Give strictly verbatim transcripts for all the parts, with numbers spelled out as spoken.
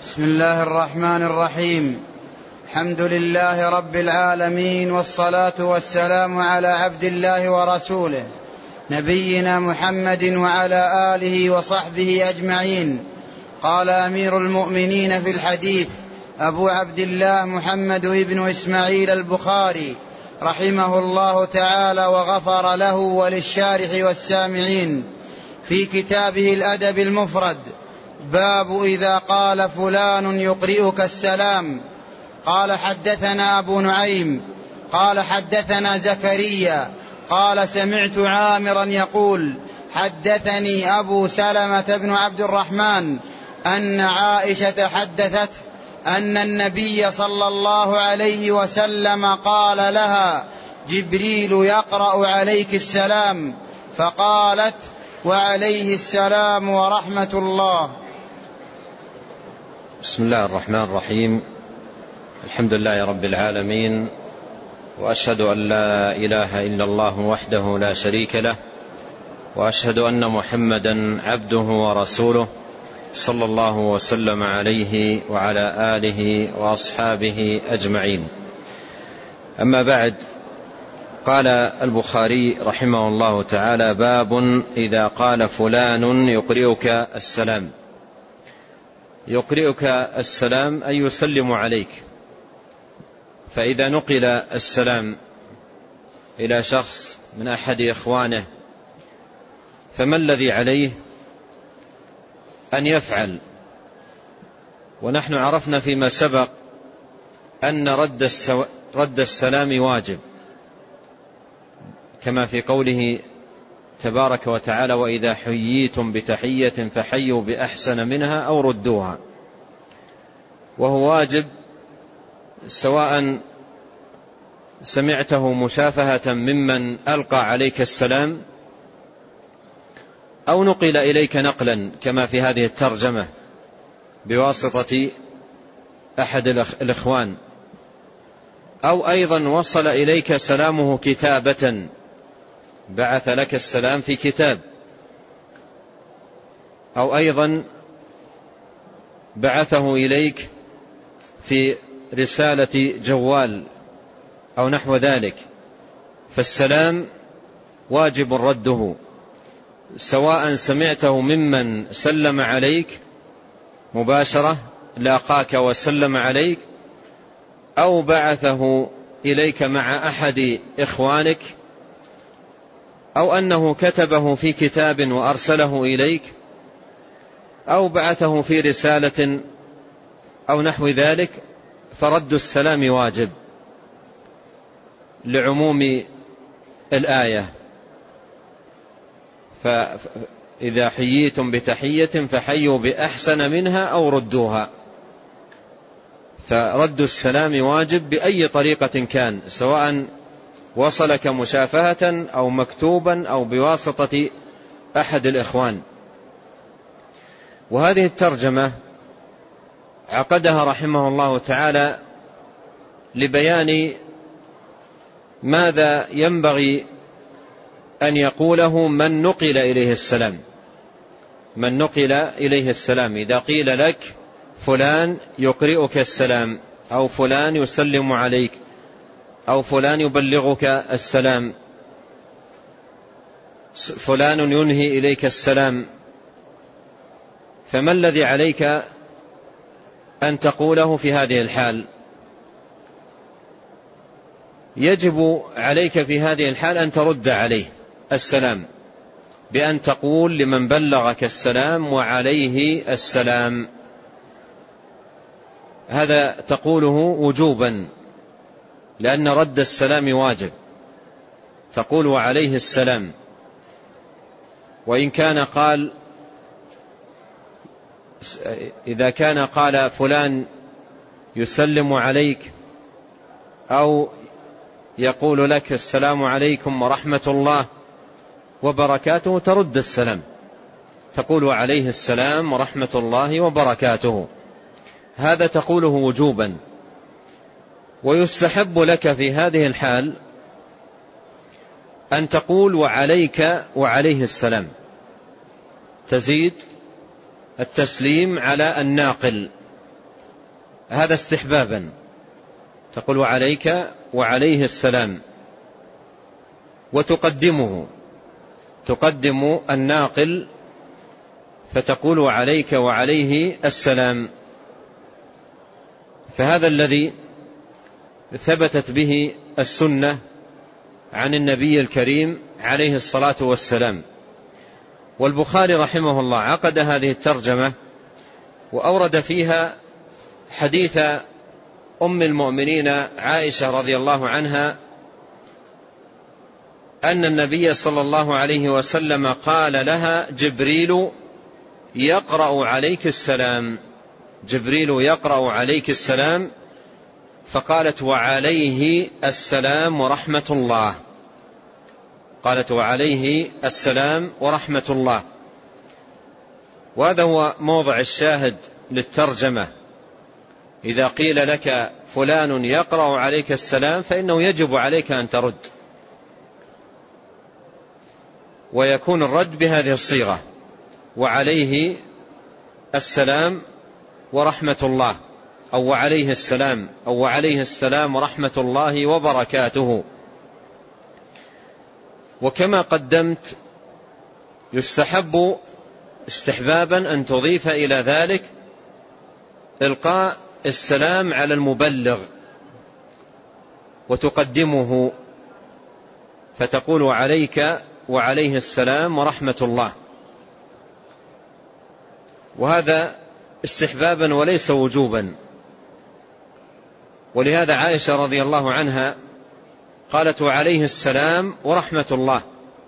بسم الله الرحمن الرحيم. الحمد لله رب العالمين، والصلاة والسلام على عبد الله ورسوله نبينا محمد وعلى آله وصحبه أجمعين. قال أمير المؤمنين في الحديث أبو عبد الله محمد بن إسماعيل البخاري رحمه الله تعالى وغفر له وللشارح والسامعين في كتابه الأدب المفرد: باب إذا قال فلان يقرئك السلام. قال حدثنا أبو نعيم قال حدثنا زكريا قال سمعت عامرا يقول: حدثني أبو سلمة بن عبد الرحمن أن عائشة حدثت أن النبي صلى الله عليه وسلم قال لها: جبريل يقرأ عليك السلام، فقالت: وعليه السلام ورحمة الله. بسم الله الرحمن الرحيم. الحمد لله رب العالمين، وأشهد أن لا إله إلا الله وحده لا شريك له، وأشهد أن محمدا عبده ورسوله صلى الله وسلم عليه وعلى آله وأصحابه أجمعين. أما بعد، قال البخاري رحمه الله تعالى: باب إذا قال فلان يقرئك السلام. يقرئك السلام أي يسلم عليك. فإذا نقل السلام إلى شخص من أحد إخوانه فما الذي عليه أن يفعل؟ ونحن عرفنا فيما سبق أن رد, السو... رد السلام واجب، كما في قوله تبارك وتعالى: وإذا حييتم بتحية فحيوا بأحسن منها أو ردوها. وهو واجب سواء سمعته مشافهة ممن ألقى عليك السلام أو نقل إليك نقلا كما في هذه الترجمة بواسطة أحد الإخوان، أو أيضا وصل إليك سلامه كتابة، بعث لك السلام في كتاب، أو أيضا بعثه إليك في رسالة جوال أو نحو ذلك. فالسلام واجب رده، سواء سمعته ممن سلم عليك مباشرة، لاقاك وسلم عليك، أو بعثه إليك مع أحد إخوانك، أو أنه كتبه في كتاب وأرسله إليك، أو بعثه في رسالة أو نحو ذلك. فرد السلام واجب لعموم الآية: فإذا حييتم بتحية فحيوا بأحسن منها أو ردوها. فرد السلام واجب بأي طريقة كان، سواء وصلك مشافهة أو مكتوبا أو بواسطة أحد الإخوان. وهذه الترجمة عقدها رحمه الله تعالى لبيان ماذا ينبغي أن يقوله من نقل إليه السلام. من نقل إليه السلام إذا قيل لك فلان يقرئك السلام، أو فلان يسلم عليك، أو فلان يبلغك السلام، فلان ينهي إليك السلام، فما الذي عليك أن تقوله في هذه الحال؟ يجب عليك في هذه الحال أن ترد عليه السلام بأن تقول لمن بلغك السلام: وعليه السلام. هذا تقوله وجوبا، لأن رد السلام واجب. تقول: وعليه السلام. وإن كان قال إذا كان قال فلان يسلم عليك أو يقول لك السلام عليكم ورحمة الله وبركاته، ترد السلام، تقول: وعليه السلام ورحمة الله وبركاته. هذا تقوله وجوبا. ويستحب لك في هذه الحال أن تقول: وعليك وعليه السلام، تزيد التسليم على الناقل هذا استحبابا، تقول وعليك وعليه السلام، وتقدمه، تقدم الناقل فتقول وعليك وعليه السلام. فهذا الذي ثبتت به السنة عن النبي الكريم عليه الصلاة والسلام. والبخاري رحمه الله عقد هذه الترجمة وأورد فيها حديث أم المؤمنين عائشة رضي الله عنها أن النبي صلى الله عليه وسلم قال لها جبريل يقرأ عليك السلام، جبريل يقرأ عليك السلام، فقالت وعليه السلام ورحمة الله، قالت وعليه السلام ورحمة الله. وهذا هو موضع الشاهد للترجمة. إذا قيل لك فلان يقرأ عليك السلام فإنه يجب عليك أن ترد، ويكون الرد بهذه الصيغة وعليه السلام ورحمة الله، أو وعليه السلام، أو وعليه السلام ورحمة الله وبركاته. وكما قدمت يستحب استحبابا أن تضيف إلى ذلك إلقاء السلام على المبلغ وتقدمه، فتقول عليك وعليه السلام ورحمة الله، وهذا استحبابا وليس وجوبا. ولهذا عائشة رضي الله عنها قالت وعليه السلام ورحمة الله.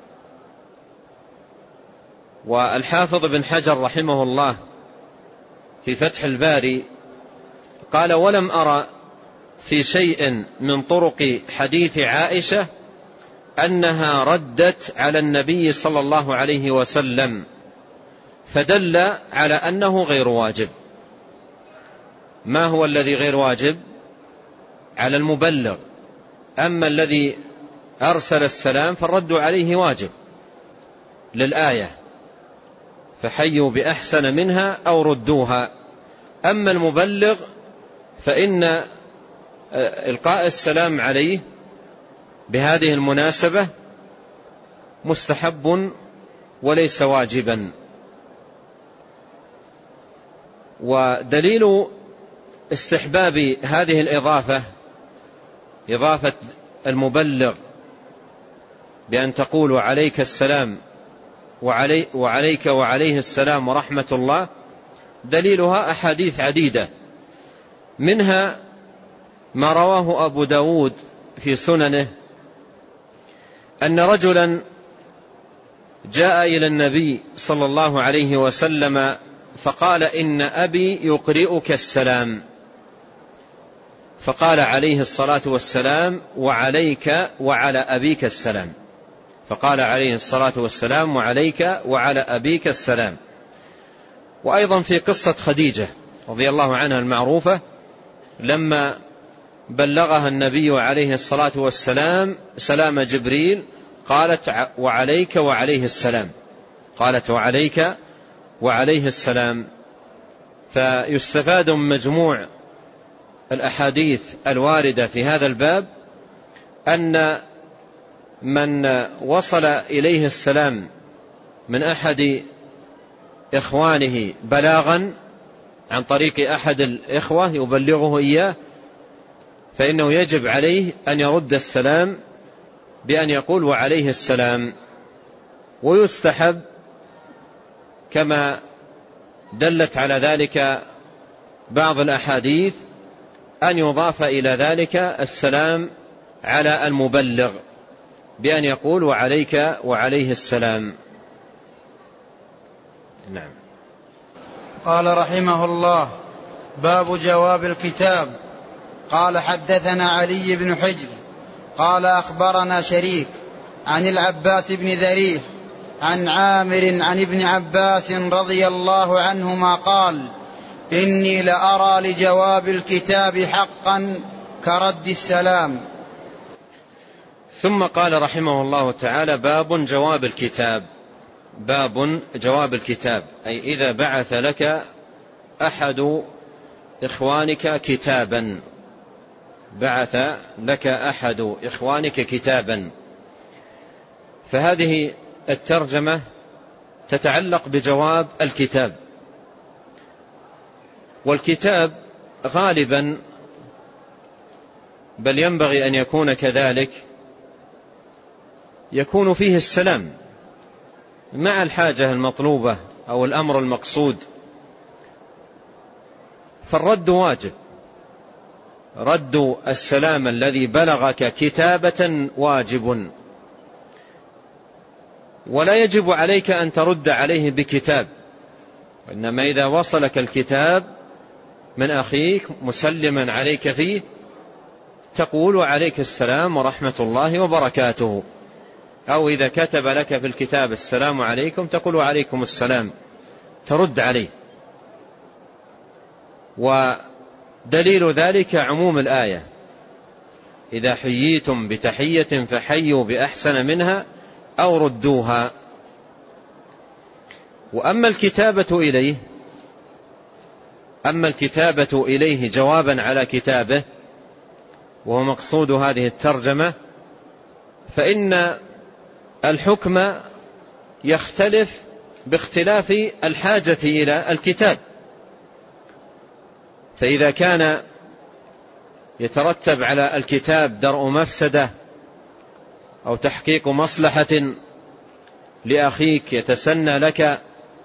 والحافظ بن حجر رحمه الله في فتح الباري قال ولم أرى في شيء من طرق حديث عائشة أنها ردت على النبي صلى الله عليه وسلم، فدل على أنه غير واجب. ما هو الذي غير واجب؟ على المبلغ. أما الذي أرسل السلام فالرد عليه واجب للآية، فحيوا بأحسن منها أو ردوها. أما المبلغ فإن إلقاء السلام عليه بهذه المناسبة مستحب وليس واجبا. ودليل استحباب هذه الإضافة، إضافة المبلغ بأن تقول عليك السلام وعلي وعليك وعليه السلام ورحمة الله، دليلها أحاديث عديدة، منها ما رواه أبو داود في سننه أن رجلا جاء إلى النبي صلى الله عليه وسلم فقال إن أبي يقرئك السلام، فقال عليه الصلاة والسلام وعليك وعلى أبيك السلام، فقال عليه الصلاة والسلام وعليك وعلى أبيك السلام. وأيضا في قصة خديجة رضي الله عنها المعروفة لما بلغها النبي عليه الصلاة والسلام سلام جبريل قالت وعليك وعليه السلام، قالت وعليك وعليه السلام. فيستفاد من مجموع الأحاديث الواردة في هذا الباب أن من وصل إليه السلام من أحد إخوانه بلاغا عن طريق أحد الإخوة يبلغه إياه، فإنه يجب عليه أن يرد السلام بأن يقول وعليه السلام. ويستحب كما دلت على ذلك بعض الأحاديث أن يضاف إلى ذلك السلام على المبلغ بأن يقول وعليك وعليه السلام. نعم. قال رحمه الله باب جواب الكتاب. قال حدثنا علي بن حجر قال أخبرنا شريك عن العباس بن ذريح عن عامر عن ابن عباس رضي الله عنهما قال إني لأرى لجواب الكتاب حقا كرد السلام. ثم قال رحمه الله تعالى باب جواب الكتاب. باب جواب الكتاب أي إذا بعث لك أحد إخوانك كتابا، بعث لك أحد إخوانك كتابا. فهذه الترجمة تتعلق بجواب الكتاب. والكتاب غالبا، بل ينبغي أن يكون كذلك، يكون فيه السلام مع الحاجة المطلوبة أو الأمر المقصود. فالرد واجب، رد السلام الذي بلغك كتابة واجب، ولا يجب عليك أن ترد عليه بكتاب، وإنما إذا وصلك الكتاب من أخيك مسلما عليك فيه تقول عليك السلام ورحمة الله وبركاته، أو إذا كتب لك في الكتاب السلام عليكم تقول عليكم السلام، ترد عليه. ودليل ذلك عموم الآية: إذا حييتم بتحية فحيوا بأحسن منها أو ردوها. وأما الكتابة إليه أما الكتابة إليه جوابا على كتابه، وهو مقصود هذه الترجمة، فإن الحكم يختلف باختلاف الحاجة إلى الكتاب. فإذا كان يترتب على الكتاب درء مفسدة أو تحقيق مصلحة لأخيك يتسنى لك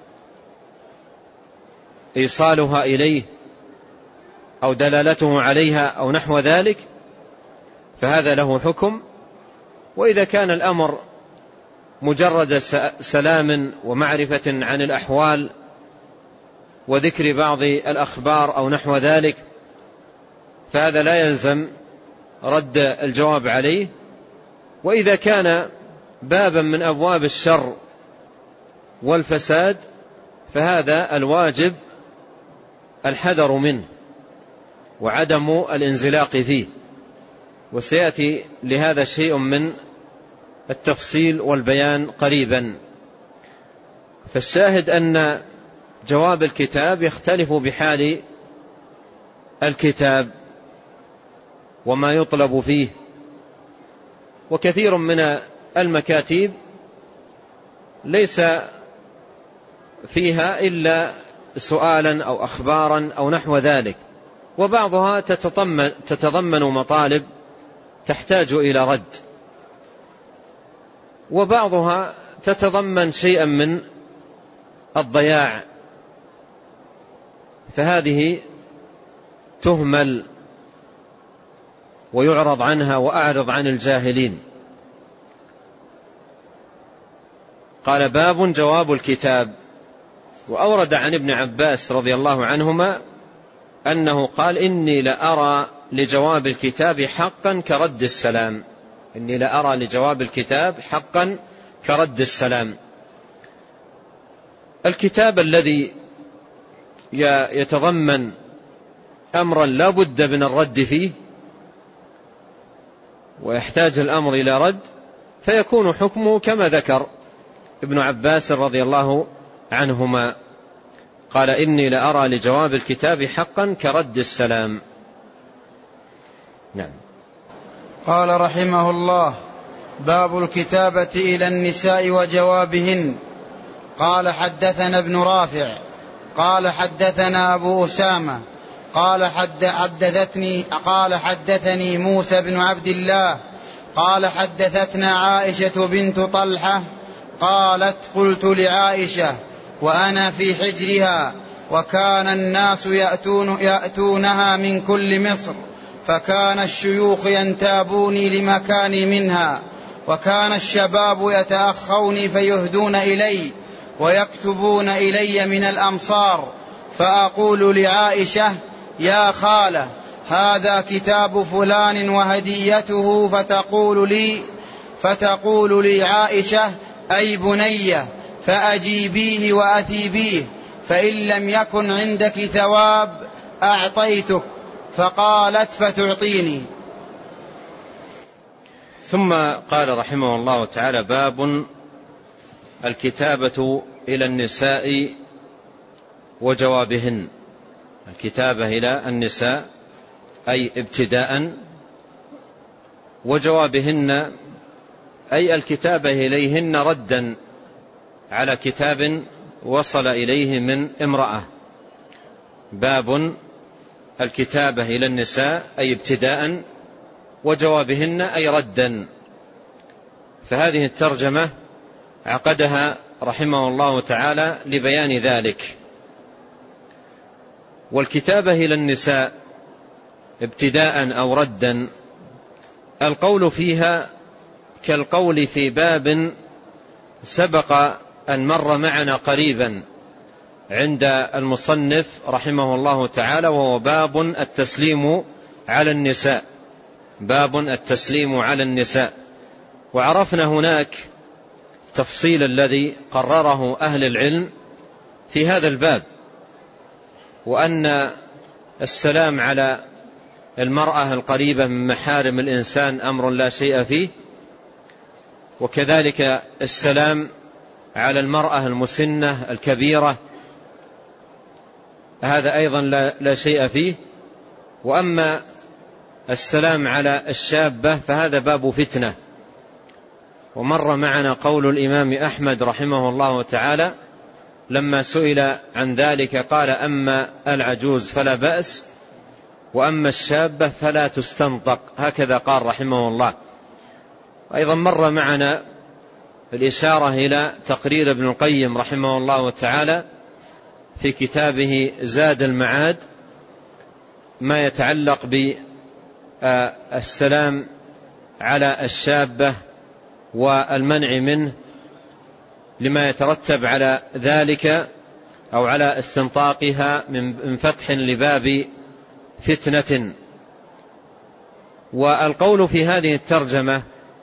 إيصالها إليه أو دلالته عليها أو نحو ذلك، فهذا له حكم. وإذا كان الأمر مجرد سلام ومعرفة عن الأحوال وذكر بعض الأخبار أو نحو ذلك، فهذا لا يلزم رد الجواب عليه. وإذا كان بابا من أبواب الشر والفساد، فهذا الواجب الحذر منه وعدم الانزلاق فيه، وسيأتي لهذا شيء من التفصيل والبيان قريبا. فالشاهد أن جواب الكتاب يختلف بحال الكتاب وما يطلب فيه. وكثير من المكاتيب ليس فيها إلا سؤالا أو أخبارا أو نحو ذلك، وبعضها تتضمن, تتضمن مطالب تحتاج إلى رد، وبعضها تتضمن شيئا من الضياع، فهذه تهمل ويعرض عنها وأعرض عن الجاهلين. قال: باب جواب الكتاب. وأورد عن ابن عباس رضي الله عنهما أنه قال: إني لأرى لجواب الكتاب حقا كرد السلام. إني لأرى لجواب الكتاب حقا كرد السلام. الكتاب الذي يتضمن أمرا لا بد من الرد فيه ويحتاج الأمر إلى رد، فيكون حكمه كما ذكر ابن عباس رضي الله عنهما، قال: إني لأرى لجواب الكتاب حقا كرد السلام. نعم. قال رحمه الله: باب الكتابة إلى النساء وجوابهن. قال: حدثنا ابن رافع قال حدثنا أبو أسامة قال حدثتني قال حدثني موسى بن عبد الله قال حدثتنا عائشة بنت طلحة قالت: قلت لعائشة وأنا في حجرها وكان الناس يأتون يأتونها من كل مصر، فكان الشيوخ ينتابوني لمكاني منها، وكان الشباب يتأخوني فيهدون إلي ويكتبون إلي من الأمصار، فأقول لعائشة: يا خالة، هذا كتاب فلان وهديته، فتقول لي فتقول لي عائشة: أي بنية، فأجيبيه وأثيبيه، فإن لم يكن عندك ثواب أعطيتك. فقالت: فتعطيني. ثم قال رحمه الله تعالى: باب الكتابة إلى النساء وجوابهن. الكتابة إلى النساء أي ابتداء، وجوابهن أي الكتابة إليهن ردا على كتاب وصل إليه من امرأة. باب الكتابة إلى النساء أي ابتداء، وجوابهن أي ردا. فهذه الترجمة عقدها رحمه الله تعالى لبيان ذلك. والكتابة إلى النساء ابتداء أو ردا القول فيها كالقول في باب سبق أن مر معنا قريبا عند المصنف رحمه الله تعالى، وهو باب التسليم على النساء. باب التسليم على النساء. وعرفنا هناك تفصيل الذي قرره أهل العلم في هذا الباب، وأن السلام على المرأة القريبة من محارم الإنسان أمر لا شيء فيه، وكذلك السلام على المرأة المسنة الكبيرة هذا أيضا لا شيء فيه. وأما السلام على الشابة فهذا باب فتنة. ومر معنا قول الإمام أحمد رحمه الله تعالى لما سئل عن ذلك قال: أما العجوز فلا بأس، وأما الشابة فلا تستنطق. هكذا قال رحمه الله. أيضا مر معنا الإشارة إلى تقرير ابن القيم رحمه الله تعالى في كتابه زاد المعاد ما يتعلق بالسلام على الشابة والمنع منه لما يترتب على ذلك أو على استنطاقها من فتح لباب فتنة. والقول في هذه الترجمة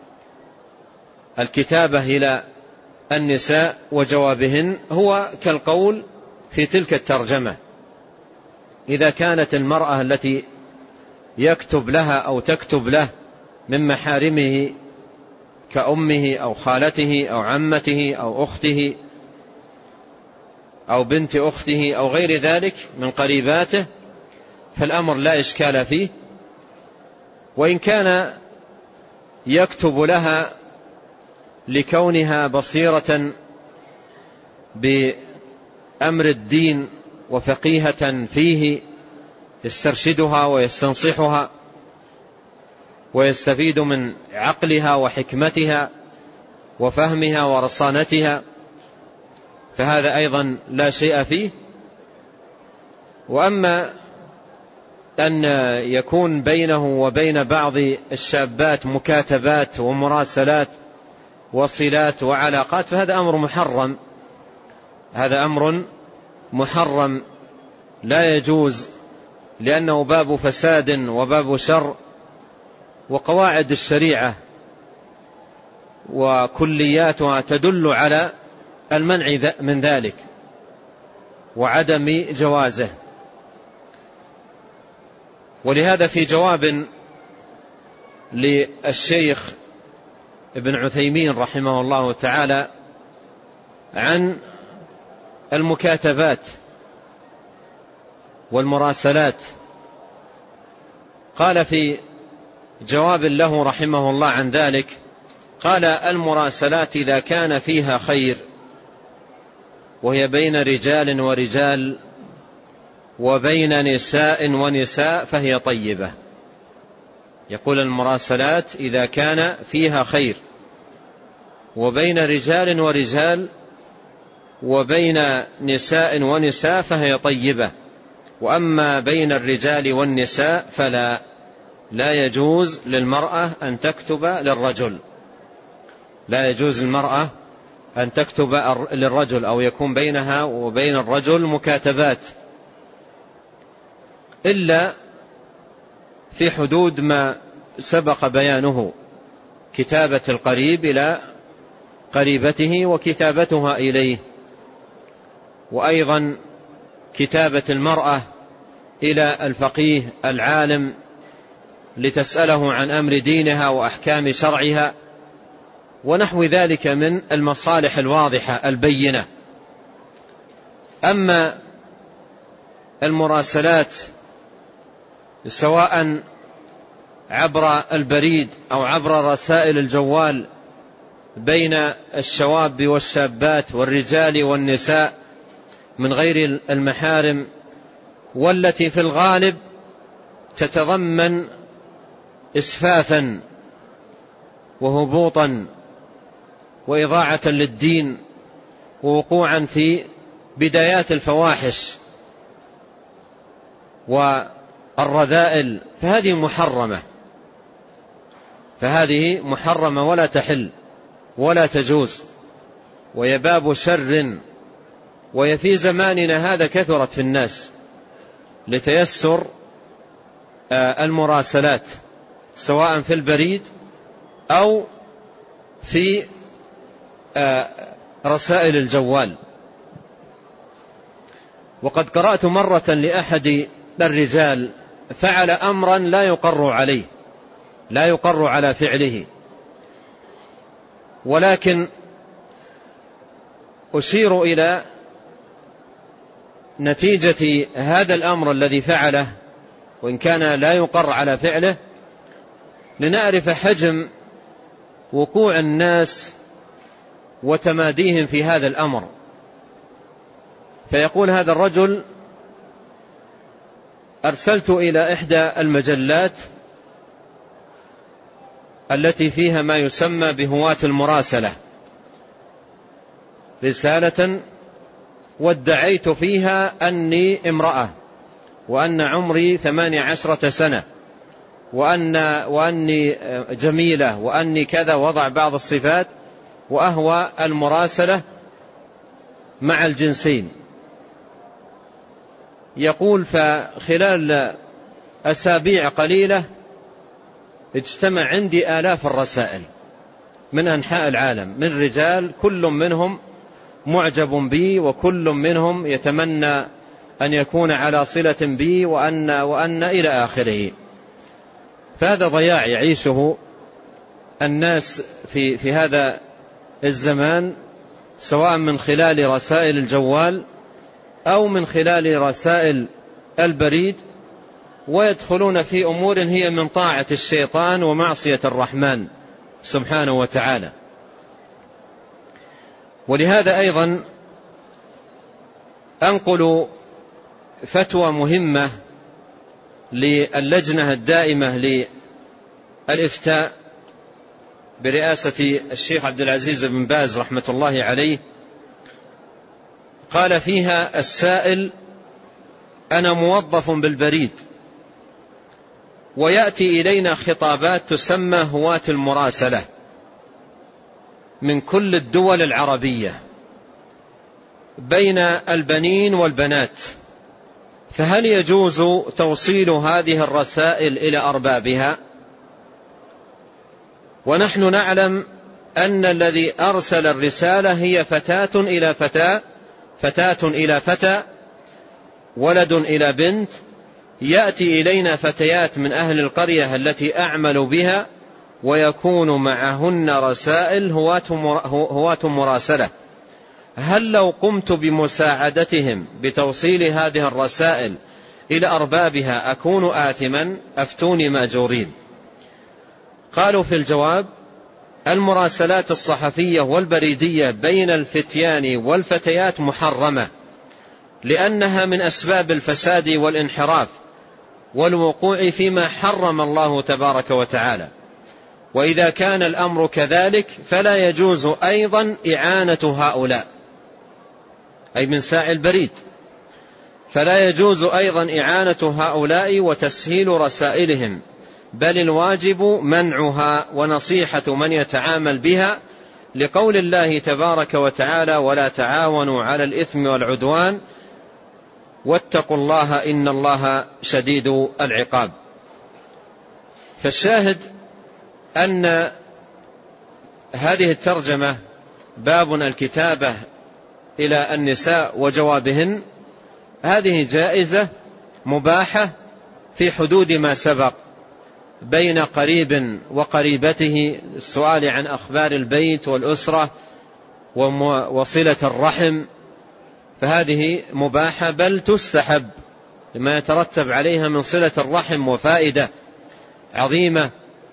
الكتابة إلى النساء وجوابهن هو كالقول في تلك الترجمة. إذا كانت المرأة التي يكتب لها أو تكتب له من محارمه كأمه أو خالته أو عمته أو أخته أو بنت أخته أو غير ذلك من قريباته فالأمر لا إشكال فيه. وإن كان يكتب لها لكونها بصيرة بأمر الدين وفقيهة فيه يسترشدها ويستنصحها ويستفيد من عقلها وحكمتها وفهمها ورصانتها فهذا أيضا لا شيء فيه. وأما أن يكون بينه وبين بعض الشابات مكاتبات ومراسلات وصلات وعلاقات فهذا أمر محرم. هذا أمر محرم لا يجوز، لأنه باب فساد وباب شر. وقواعد الشريعة وكلياتها تدل على المنع من ذلك وعدم جوازه. ولهذا في جواب للشيخ ابن عثيمين رحمه الله تعالى عن المكاتبات والمراسلات قال في جواب له رحمه الله عن ذلك قال: المراسلات إذا كان فيها خير وهي بين رجال ورجال وبين نساء ونساء فهي طيبة. يقول المراسلات إذا كان فيها خير وبين رجال ورجال وبين نساء ونساء فهي طيبة، وأما بين الرجال والنساء فلا لا يجوز للمرأة أن تكتب للرجل. لا يجوز للمرأة أن تكتب للرجل أو يكون بينها وبين الرجل مكاتبات إلا في حدود ما سبق بيانه: كتابة القريب إلى قريبته وكتابتها إليه، وأيضا كتابة المرأة إلى الفقيه العالم لتسأله عن أمر دينها وأحكام شرعها ونحو ذلك من المصالح الواضحة البينة. أما المراسلات سواء عبر البريد أو عبر رسائل الجوال بين الشواب والشابات والرجال والنساء من غير المحارم، والتي في الغالب تتضمن إسفافا وهبوطا وإضاعة للدين ووقوعا في بدايات الفواحش والرذائل، فهذه محرمة فهذه محرمة ولا تحل ولا تجوز، وهي باب شر. وهي في زماننا هذا كثرت في الناس لتيسر المراسلات سواء في البريد أو في رسائل الجوال. وقد قرأت مرة لأحد الرجال فعل أمرا لا يقر عليه لا يقر على فعله، ولكن أشير إلى نتيجة هذا الأمر الذي فعله وإن كان لا يقر على فعله، لنعرف حجم وقوع الناس وتماديهم في هذا الأمر. فيقول هذا الرجل: أرسلت إلى إحدى المجلات التي فيها ما يسمى بهواة المراسلة رسالة، وادعيت فيها أني امرأة وأن عمري ثمانية عشرة سنة وأن وأني جميلة وأني كذا، وضع بعض الصفات، وأهوى المراسلة مع الجنسين. يقول: فخلال أسابيع قليلة اجتمع عندي آلاف الرسائل من أنحاء العالم من رجال، كل منهم معجب بي وكل منهم يتمنى أن يكون على صلة بي وأن, وأن إلى آخره. فهذا ضياع يعيشه الناس في, في هذا الزمان، سواء من خلال رسائل الجوال أو من خلال رسائل البريد، ويدخلون في أمور هي من طاعة الشيطان ومعصية الرحمن سبحانه وتعالى. ولهذا أيضا أنقل فتوى مهمة للجنة الدائمة للإفتاء برئاسة الشيخ عبد العزيز بن باز رحمة الله عليه. قال فيها السائل: أنا موظف بالبريد ويأتي إلينا خطابات تسمى هواة المراسلة من كل الدول العربية بين البنين والبنات، فهل يجوز توصيل هذه الرسائل إلى أربابها؟ ونحن نعلم أن الذي أرسل الرسالة هي فتاة إلى فتاة فتاة إلى فتى، ولد إلى بنت. يأتي إلينا فتيات من أهل القرية التي أعمل بها ويكون معهن رسائل هواة مراسلة. هل لو قمت بمساعدتهم بتوصيل هذه الرسائل إلى أربابها أكون آثما؟ أفتوني مأجورين. قالوا في الجواب: المراسلات الصحفية والبريدية بين الفتيان والفتيات محرمة، لأنها من أسباب الفساد والانحراف والوقوع فيما حرم الله تبارك وتعالى. وإذا كان الأمر كذلك فلا يجوز أيضا إعانة هؤلاء، أي من ساعي البريد، فلا يجوز أيضا إعانة هؤلاء وتسهيل رسائلهم، بل الواجب منعها ونصيحة من يتعامل بها، لقول الله تبارك وتعالى: ولا تعاونوا على الإثم والعدوان واتقوا الله إن الله شديد العقاب. فالشاهد أن هذه الترجمة باب الكتابة إلى النساء وجوابهن، هذه جائزة مباحة في حدود ما سبق بين قريب وقريبته، السؤال عن أخبار البيت والأسرة وصلة الرحم، فهذه مباحة بل تستحب لما يترتب عليها من صلة الرحم وفائدة عظيمة.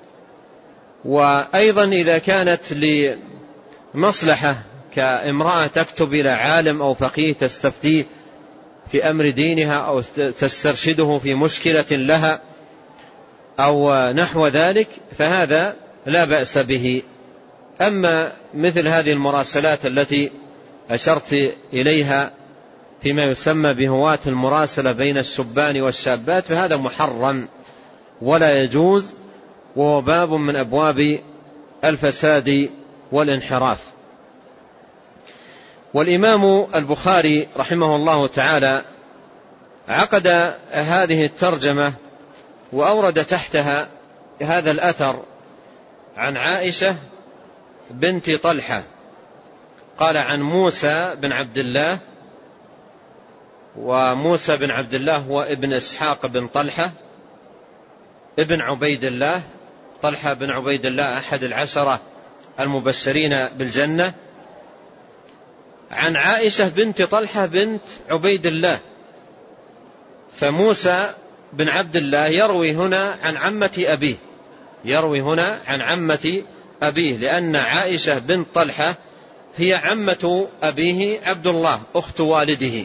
وأيضا إذا كانت لمصلحة كامرأة تكتب إلى عالم أو فقيه تستفتيه في أمر دينها أو تسترشده في مشكلة لها أو نحو ذلك فهذا لا بأس به. أما مثل هذه المراسلات التي أشرت إليها فيما يسمى بهواة المراسلة بين الشبان والشابات فهذا محرم ولا يجوز، وهو باب من أبواب الفساد والانحراف. والإمام البخاري رحمه الله تعالى عقد هذه الترجمة وأورد تحتها هذا الأثر عن عائشة بنت طلحة قال عن موسى بن عبد الله، وموسى بن عبد الله هو ابن إسحاق بن طلحة ابن عبيد الله. طلحة بن عبيد الله أحد العشرة المبشرين بالجنة، عن عائشة بنت طلحة بنت عبيد الله. فموسى بن عبد الله يروي هنا عن عمة أبيه، يروي هنا عن عمة أبيه، لأن عائشة بنت طلحة هي عمة أبيه عبد الله أخت والده.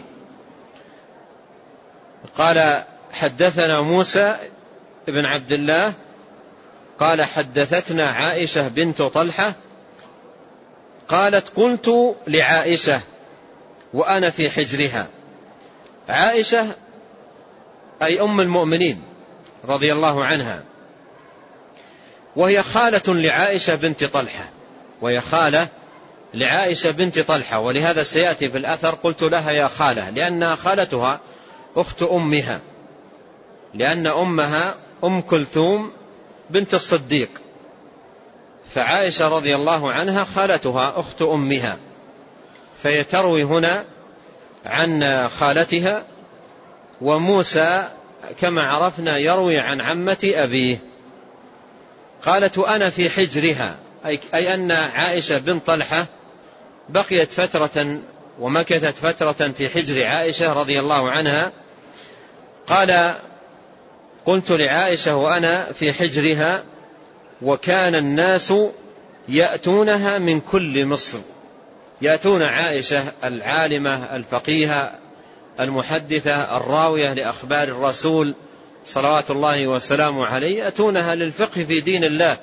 قال حدثنا موسى بن عبد الله قال حدثتنا عائشة بنت طلحة قالت قلت لعائشة وأنا في حجرها. عائشة أي أم المؤمنين رضي الله عنها، وهي خالة لعائشة بنت طلحة، وهي خالة لعائشة بنت طلحة، ولهذا سيأتي في الأثر قلت لها يا خالة، لأنها خالتها أخت أمها، لأن أمها أم كلثوم بنت الصديق، فعائشة رضي الله عنها خالتها أخت أمها، فيتروي هنا عن خالتها. وموسى كما عرفنا يروي عن عمة أبيه. قالت وأنا في حجرها، أي أن عائشة بن طلحة بقيت فترة ومكثت فترة في حجر عائشة رضي الله عنها. قال قلت لعائشة وأنا في حجرها وكان الناس يأتونها من كل مصر، يأتون عائشة العالمة الفقيهة المحدثة الراوية لأخبار الرسول صلوات الله وسلامه عليه، يأتونها للفقه في دين الله.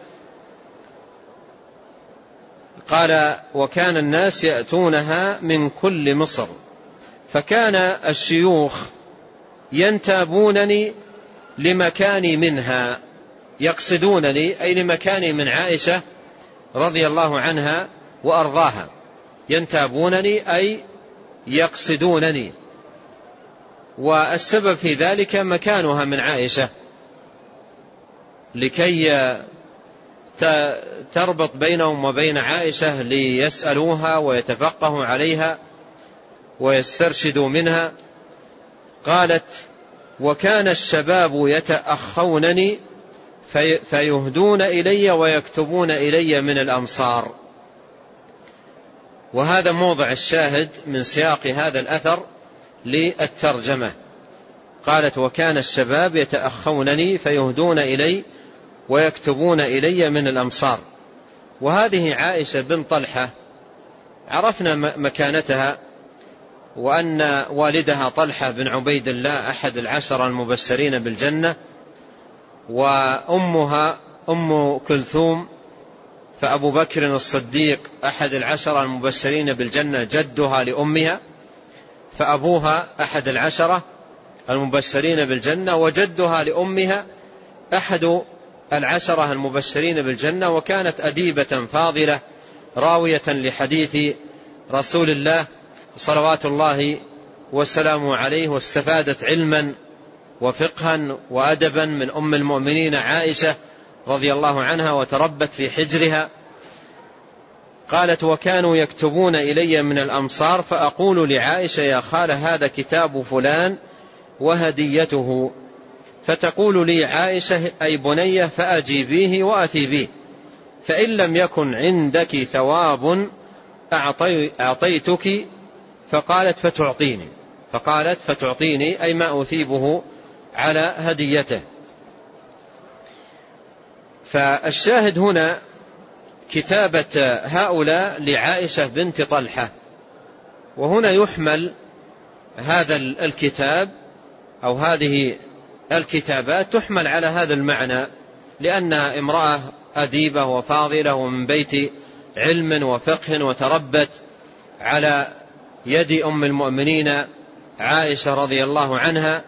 قال وكان الناس يأتونها من كل مصر، فكان الشيوخ ينتابونني لمكاني منها، يقصدونني أي لمكاني من عائشة رضي الله عنها وأرضاها، ينتابونني أي يقصدونني. والسبب في ذلك مكانها من عائشة، لكي تربط بينهم وبين عائشة ليسألوها ويتفقهوا عليها ويسترشدوا منها. قالت وكان الشباب يتأخونني فيهدون إلي ويكتبون إلي من الأمصار. وهذا موضع الشاهد من سياق هذا الأثر للترجمة. قالت وكان الشباب يتأخونني فيهدون إلي ويكتبون إلي من الأمصار. وهذه عائشة بن طلحة عرفنا مكانتها، وأن والدها طلحة بن عبيد الله أحد العشرة المبشرين بالجنة، وأمها أم كلثوم، فأبو بكر الصديق أحد العشرة المبشرين بالجنة جدها لأمها، فأبوها أحد العشرة المبشرين بالجنة وجدها لأمها أحد العشرة المبشرين بالجنة. وكانت أديبة فاضلة راوية لحديث رسول الله صلوات الله والسلام عليه، واستفادت علما وفقها وأدبا من أم المؤمنين عائشة رضي الله عنها، وتربت في حجرها. قالت وكانوا يكتبون إلي من الأمصار فأقول لعائشة يا خالة هذا كتاب فلان وهديته، فتقول لي عائشة أي بنية فأجيبيه وأتي به، فإن لم يكن عندك ثواب أعطي أعطيتك، فقالت فتعطيني، فقالت فتعطيني أي ما أثيبه على هديته. فالشاهد هنا كتابة هؤلاء لعائشة بنت طلحة، وهنا يحمل هذا الكتاب أو هذه الكتابات تحمل على هذا المعنى، لأنها امرأة أديبة وفاضلة ومن بيت علم وفقه، وتربت على يد أم المؤمنين عائشة رضي الله عنها،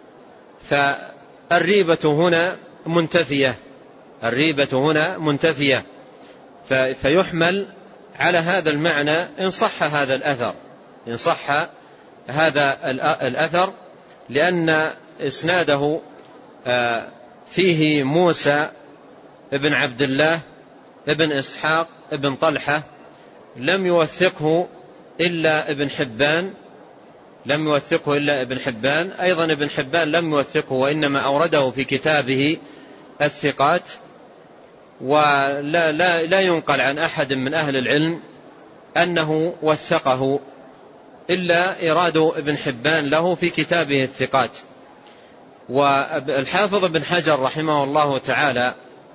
فالريبة هنا منتفية الريبة هنا منتفية فيحمل على هذا المعنى إن صح هذا الأثر إن صح هذا الأثر لأن إسناده فيه موسى ابن عبد الله ابن إسحاق ابن طلحة، لم يوثقه إلا ابن حبان لم يوثقه إلا ابن حبان أيضا ابن حبان لم يوثقه، وإنما أورده في كتابه الثقات، ولا لا لا ينقل عن أحد من أهل العلم أنه وثقه إلا إيراد ابن حبان له في كتابه الثقات. والحافظ ابن حجر رحمه الله تعالى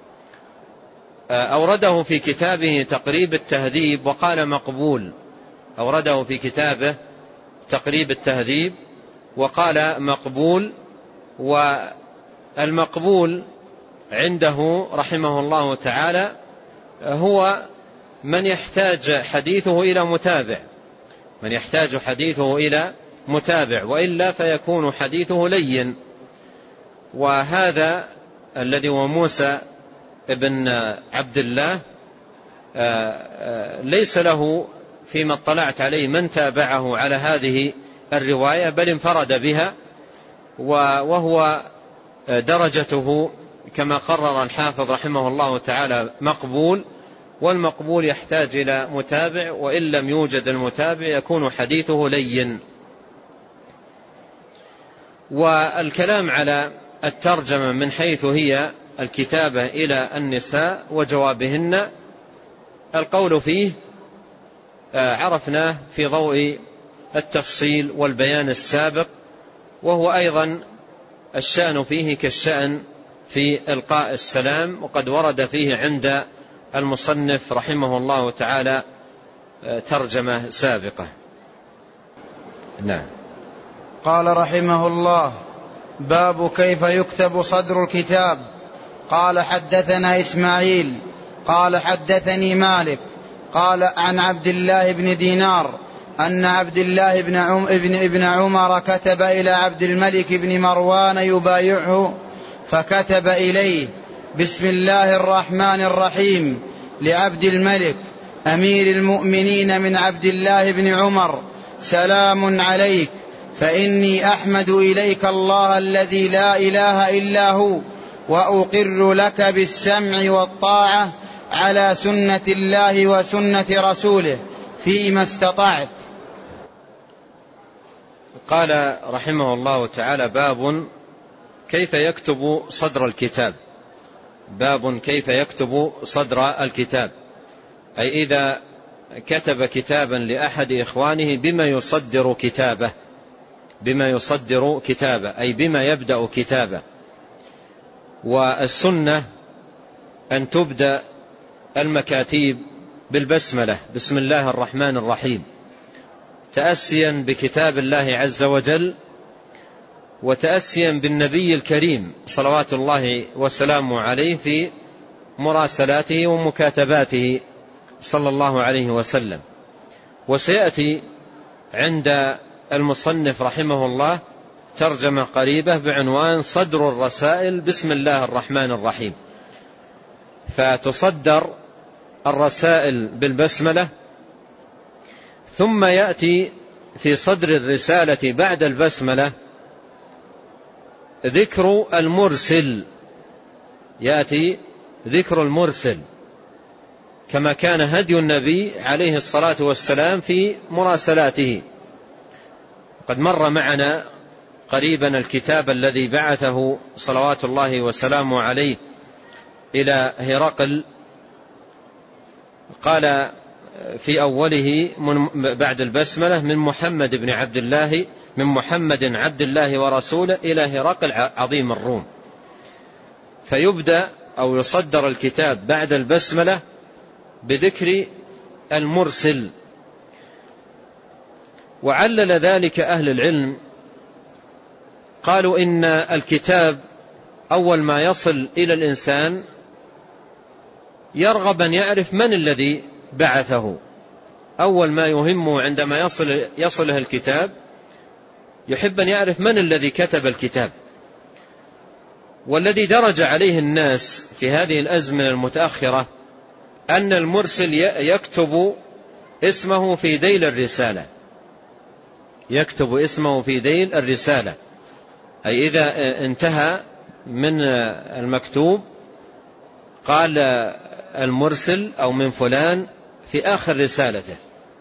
أورده في كتابه تقريب التهذيب وقال مقبول أورده في كتابه تقريب التهذيب وقال مقبول. والمقبول عنده رحمه الله تعالى هو من يحتاج حديثه إلى متابع من يحتاج حديثه إلى متابع وإلا فيكون حديثه لين. وهذا الذي هو موسى ابن عبد الله ليس له فيما اطلعت عليه من تابعه على هذه الرواية، بل انفرد بها، وهو درجته كما قرر الحافظ رحمه الله تعالى مقبول، والمقبول يحتاج إلى متابع، وإن لم يوجد المتابع يكون حديثه لين. والكلام على الترجمة من حيث هي الكتابة إلى النساء وجوابهن القول فيه عرفناه في ضوء التفصيل والبيان السابق، وهو أيضا الشأن فيه كالشأن في إلقاء السلام، وقد ورد فيه عند المصنف رحمه الله تعالى ترجمة سابقة. نعم. قال رحمه الله: باب كيف يكتب صدر الكتاب. قال حدثنا إسماعيل قال حدثني مالك قال عن عبد الله بن دينار أن عبد الله بن, عم ابن, ابن عمر كتب إلى عبد الملك بن مروان يبايعه، فكتب إليه: بسم الله الرحمن الرحيم، لعبد الملك أمير المؤمنين من عبد الله بن عمر، سلام عليك، فإني أحمد إليك الله الذي لا إله إلا هو، وأقر لك بالسمع والطاعة على سنة الله وسنة رسوله فيما استطعت. قال رحمه الله تعالى: باب كيف يكتب صدر الكتاب. باب كيف يكتب صدر الكتاب، أي إذا كتب كتابا لأحد إخوانه بما يصدر كتابه بما يصدر كتابه أي بما يبدأ كتابه. والسنة أن تبدأ المكاتيب بالبسملة، بسم الله الرحمن الرحيم، تأسيا بكتاب الله عز وجل، وتأسيا بالنبي الكريم صلوات الله وسلامه عليه في مراسلاته ومكاتباته صلى الله عليه وسلم. وسيأتي عند المصنف رحمه الله ترجمة قريبة بعنوان صدر الرسائل بسم الله الرحمن الرحيم، فتصدر الرسائل بالبسملة، ثم يأتي في صدر الرسالة بعد البسملة ذكر المرسل يأتي ذكر المرسل كما كان هدي النبي عليه الصلاة والسلام في مراسلاته. قد مر معنا قريبا الكتاب الذي بعثه صلوات الله وسلامه عليه إلى هرقل، قال في أوله بعد البسملة من محمد بن عبد الله من محمد عبد الله ورسوله إلى هرقل عظيم الروم، فيبدأ أو يصدر الكتاب بعد البسملة بذكر المرسل. وعلل ذلك أهل العلم، قالوا إن الكتاب أول ما يصل إلى الإنسان يرغب أن يعرف من الذي بعثه. أول ما يهمه عندما يصل يصله الكتاب يحب أن يعرف من الذي كتب الكتاب. والذي درج عليه الناس في هذه الأزمنة المتأخرة أن المرسل يكتب اسمه في ذيل الرسالة، يكتب اسمه في ذيل الرسالة، أي إذا انتهى من المكتوب قال المرسل أو من فلان في آخر رسالته.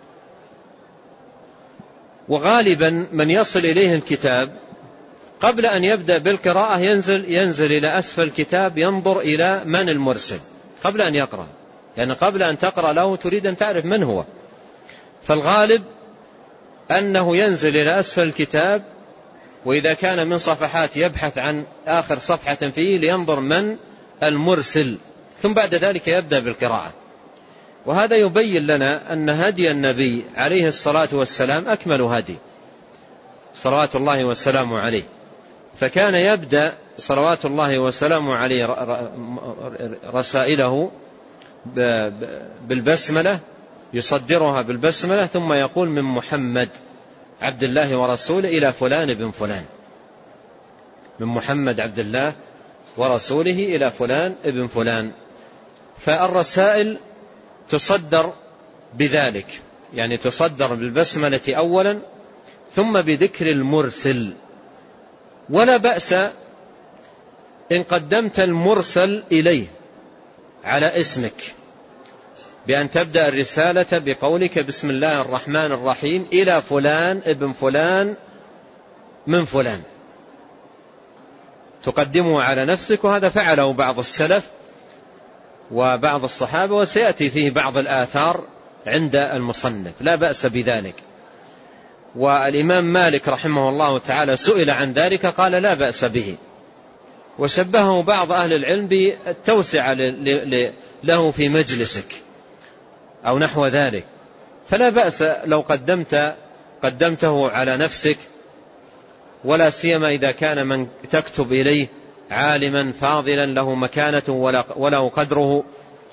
وغالبا من يصل إليه الكتاب قبل أن يبدأ بالقراءة ينزل, ينزل إلى أسفل الكتاب ينظر إلى من المرسل قبل أن يقرأ، يعني قبل أن تقرأ له تريد أن تعرف من هو. فالغالب أنه ينزل إلى أسفل الكتاب، وإذا كان من صفحات يبحث عن آخر صفحة فيه لينظر من المرسل، ثم بعد ذلك يبدأ بالقراءة. وهذا يبين لنا أن هدي النبي عليه الصلاة والسلام أكمل هدي صلوات الله والسلام عليه، فكان يبدأ صلوات الله والسلام عليه رسائله بالبسملة، يصدرها بالبسملة، ثم يقول من محمد عبد الله ورسوله إلى فلان ابن فلان، من محمد عبد الله ورسوله إلى فلان ابن فلان. فالرسائل تصدر بذلك، يعني تصدر بالبسملة أولا ثم بذكر المرسل. ولا بأس إن قدمت المرسل إليه على اسمك، بأن تبدأ الرسالة بقولك بسم الله الرحمن الرحيم إلى فلان ابن فلان من فلان، تقدمه على نفسك. وهذا فعله بعض السلف وبعض الصحابة، وسيأتي فيه بعض الآثار عند المصنف، لا بأس بذلك. والإمام مالك رحمه الله تعالى سئل عن ذلك قال لا بأس به، وشبهه بعض أهل العلم بالتوسعة له في مجلسك أو نحو ذلك. فلا بأس لو قدمت قدمته على نفسك، ولا سيما إذا كان من تكتب إليه عالما فاضلا له مكانة وله قدره،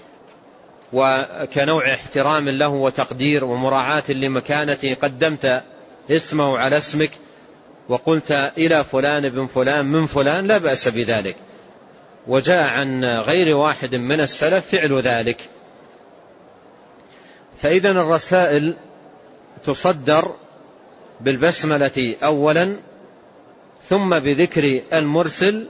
وكنوع احترام له وتقدير ومراعاة لمكانته، قدمت اسمه على اسمك وقلت إلى فلان ابن فلان من فلان، لا بأس بذلك. وجاء عن غير واحد من السلف فعل ذلك. فإذا الرسائل تصدر بالبسملة أولا ثم بذكر المرسل،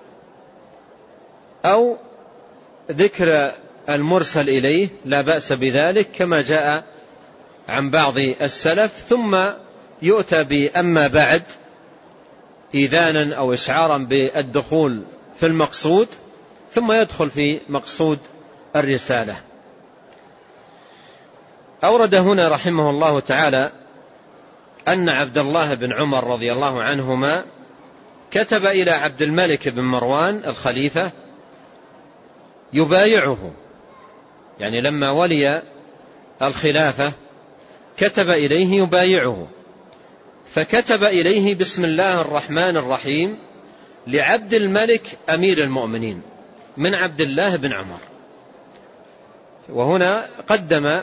أو ذكر المرسل إليه لا بأس بذلك كما جاء عن بعض السلف، ثم يؤتى بأما بعد إذانا أو إشعارا بالدخول في المقصود، ثم يدخل في مقصود الرسالة. أورد هنا رحمه الله تعالى أن عبد الله بن عمر رضي الله عنهما كتب إلى عبد الملك بن مروان الخليفة يبايعه، يعني لما ولي الخلافة كتب إليه يبايعه، فكتب إليه بسم الله الرحمن الرحيم لعبد الملك أمير المؤمنين من عبد الله بن عمر. وهنا قدم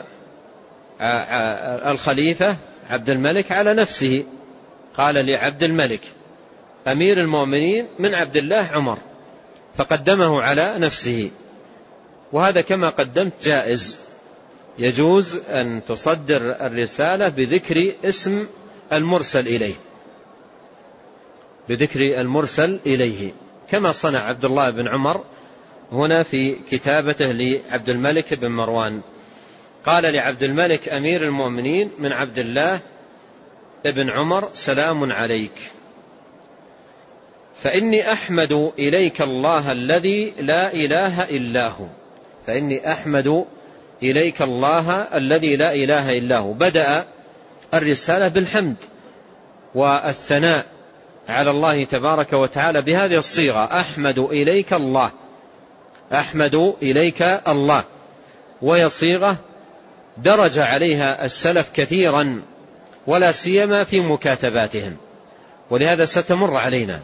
الخليفة عبد الملك على نفسه، قال لعبد الملك أمير المؤمنين من عبد الله عمر، فقدمه على نفسه. وهذا كما قدمت جائز، يجوز أن تصدر الرسالة بذكر اسم المرسل إليه، بذكر المرسل إليه كما صنع عبد الله بن عمر هنا في كتابته لعبد الملك بن مروان. قال لعبد الملك أمير المؤمنين من عبد الله ابن عمر سلام عليك، فإني أحمد إليك الله الذي لا إله إلا هو، فإني أحمد إليك الله الذي لا إله إلا هو. بدأ الرسالة بالحمد والثناء على الله تبارك وتعالى بهذه الصيغة: أحمد إليك الله، أحمد إليك الله. وهي صيغة درج عليها السلف كثيرا، ولا سيما في مكاتباتهم، ولهذا ستمر علينا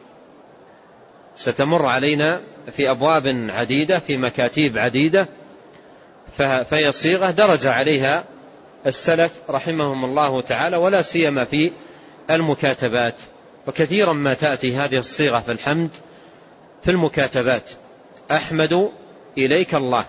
ستمر علينا في أبواب عديدة، في مكاتيب عديدة، فهي صيغة درج عليها السلف رحمهم الله تعالى، ولا سيما في المكاتبات. وكثيرا ما تأتي هذه الصيغة في الحمد في المكاتبات: أحمد إليك الله.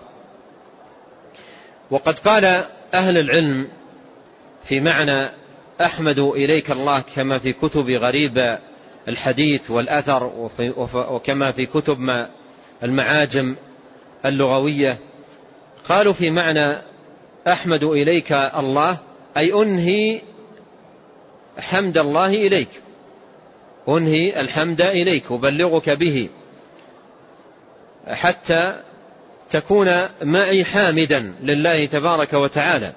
وقد قال أهل العلم في معنى أحمد إليك الله كما في كتب غريب الحديث والأثر، وكما في كتب المعاجم اللغوية، قالوا في معنى أحمد إليك الله أي أنهي حمد الله إليك، أنهي الحمد إليك، أبلغك به حتى تكون معي حامدا لله تبارك وتعالى.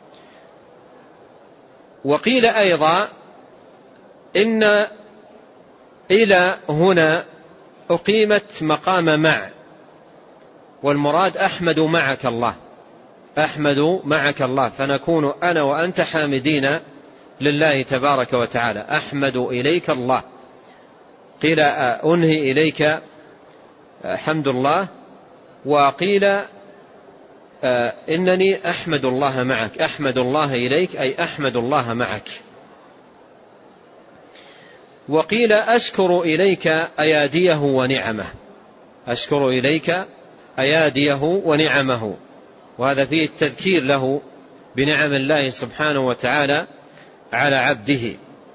وقيل أيضا إن إلى هنا أقيمت مقام مع، والمراد أحمد معك الله، أحمد معك الله، فنكون أنا وأنت حامدين لله تبارك وتعالى. أحمد إليك الله، قيل أنهي إليك حمد الله، وقيل إنني أحمد الله معك، أحمد الله إليك أي أحمد الله معك. وقيل أشكر إليك أياديه ونعمه، أشكر إليك أياديه ونعمه، وهذا فيه التذكير له بنعم الله سبحانه وتعالى على عبده.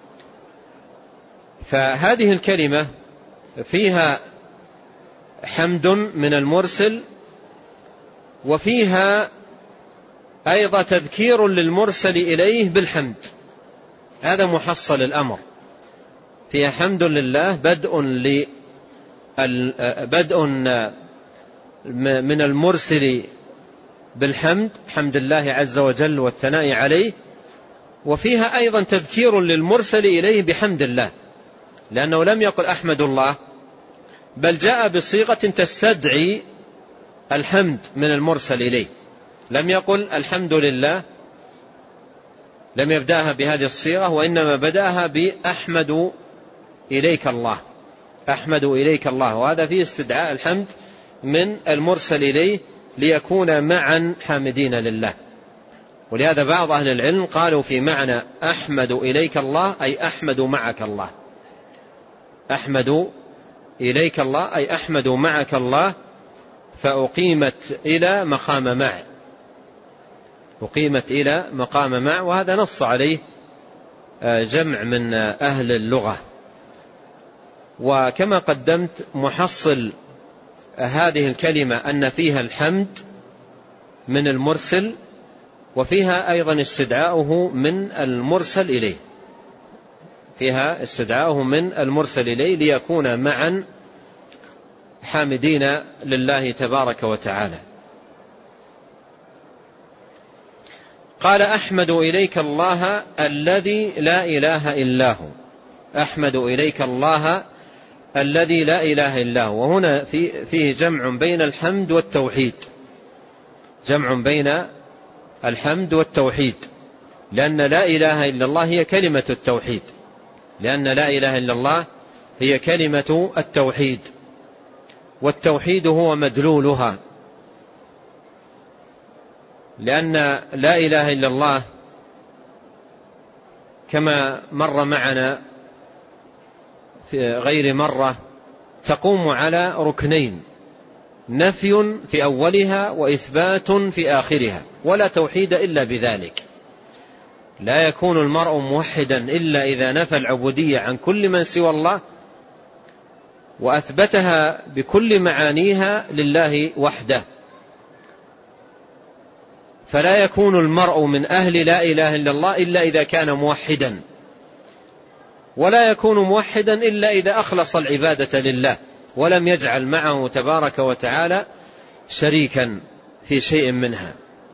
فهذه الكلمة فيها حمد من المرسل، وفيها أيضا تذكير للمرسل إليه بالحمد. هذا محصل الأمر، فيها حمد لله، بدء ل بدء من المرسل بالحمد، حمد الله عز وجل والثناء عليه، وفيها أيضا تذكير للمرسل إليه بحمد الله، لأنه لم يقل أحمد الله، بل جاء بصيغة تستدعي الحمد من المرسل إليه. لم يقل الحمد لله، لم يبدأها بهذه الصيغة، وإنما بدأها بأحمد إليك الله، أحمد إليك الله، وهذا فيه استدعاء الحمد من المرسل إليه ليكون معا حامدين لله. ولهذا بعض أهل العلم قالوا في معنى أحمد إليك الله أي أحمد معك الله، أحمد إليك الله أي أحمد معك الله، فأقيمت إلى مقام مع، أقيمت إلى مقام مع، وهذا نص عليه جمع من أهل اللغة. وكما قدمت محصل هذه الكلمة أن فيها الحمد من المرسل، وفيها أيضا استدعاؤه من المرسل إليه، فيها استدعاؤه من المرسل إليه ليكون معا حامدين لله تبارك وتعالى. قال أحمد إليك الله الذي لا إله إلا هو، أحمد إليك الله الذي لا إله إلا هو. وهنا فيه جمع بين الحمد والتوحيد، جمع بين الحمد والتوحيد، لأن لا إله إلا الله هي كلمة التوحيد، لأن لا إله إلا الله هي كلمة التوحيد، والتوحيد هو مدلولها، لأن لا إله إلا الله كما مر معنا في غير مرة تقوم على ركنين: نفي في أولها وإثبات في آخرها، ولا توحيد إلا بذلك. لا يكون المرء موحدا إلا إذا نفى العبودية عن كل من سوى الله، وأثبتها بكل معانيها لله وحده. فلا يكون المرء من أهل لا إله إلا الله إلا إذا كان موحدا، ولا يكون موحدا إلا إذا أخلص العبادة لله ولم يجعل معه تبارك وتعالى شريكا في شيء منها.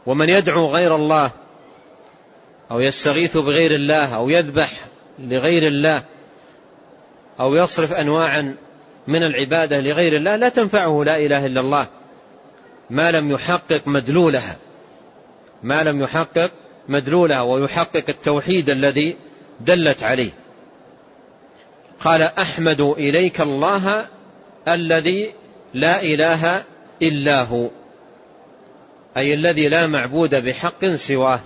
ومن يدعو غير الله أو يستغيث بغير الله أو يذبح لغير الله أو يصرف أنواعا من العبادة لغير الله لا تنفعه لا إله إلا الله ما لم يحقق مدلولها ما لم يحقق مدلولها ويحقق التوحيد الذي دلت عليه. قال أحمد إليك الله الذي لا إله إلا هو، أي الذي لا معبود بحق سواه.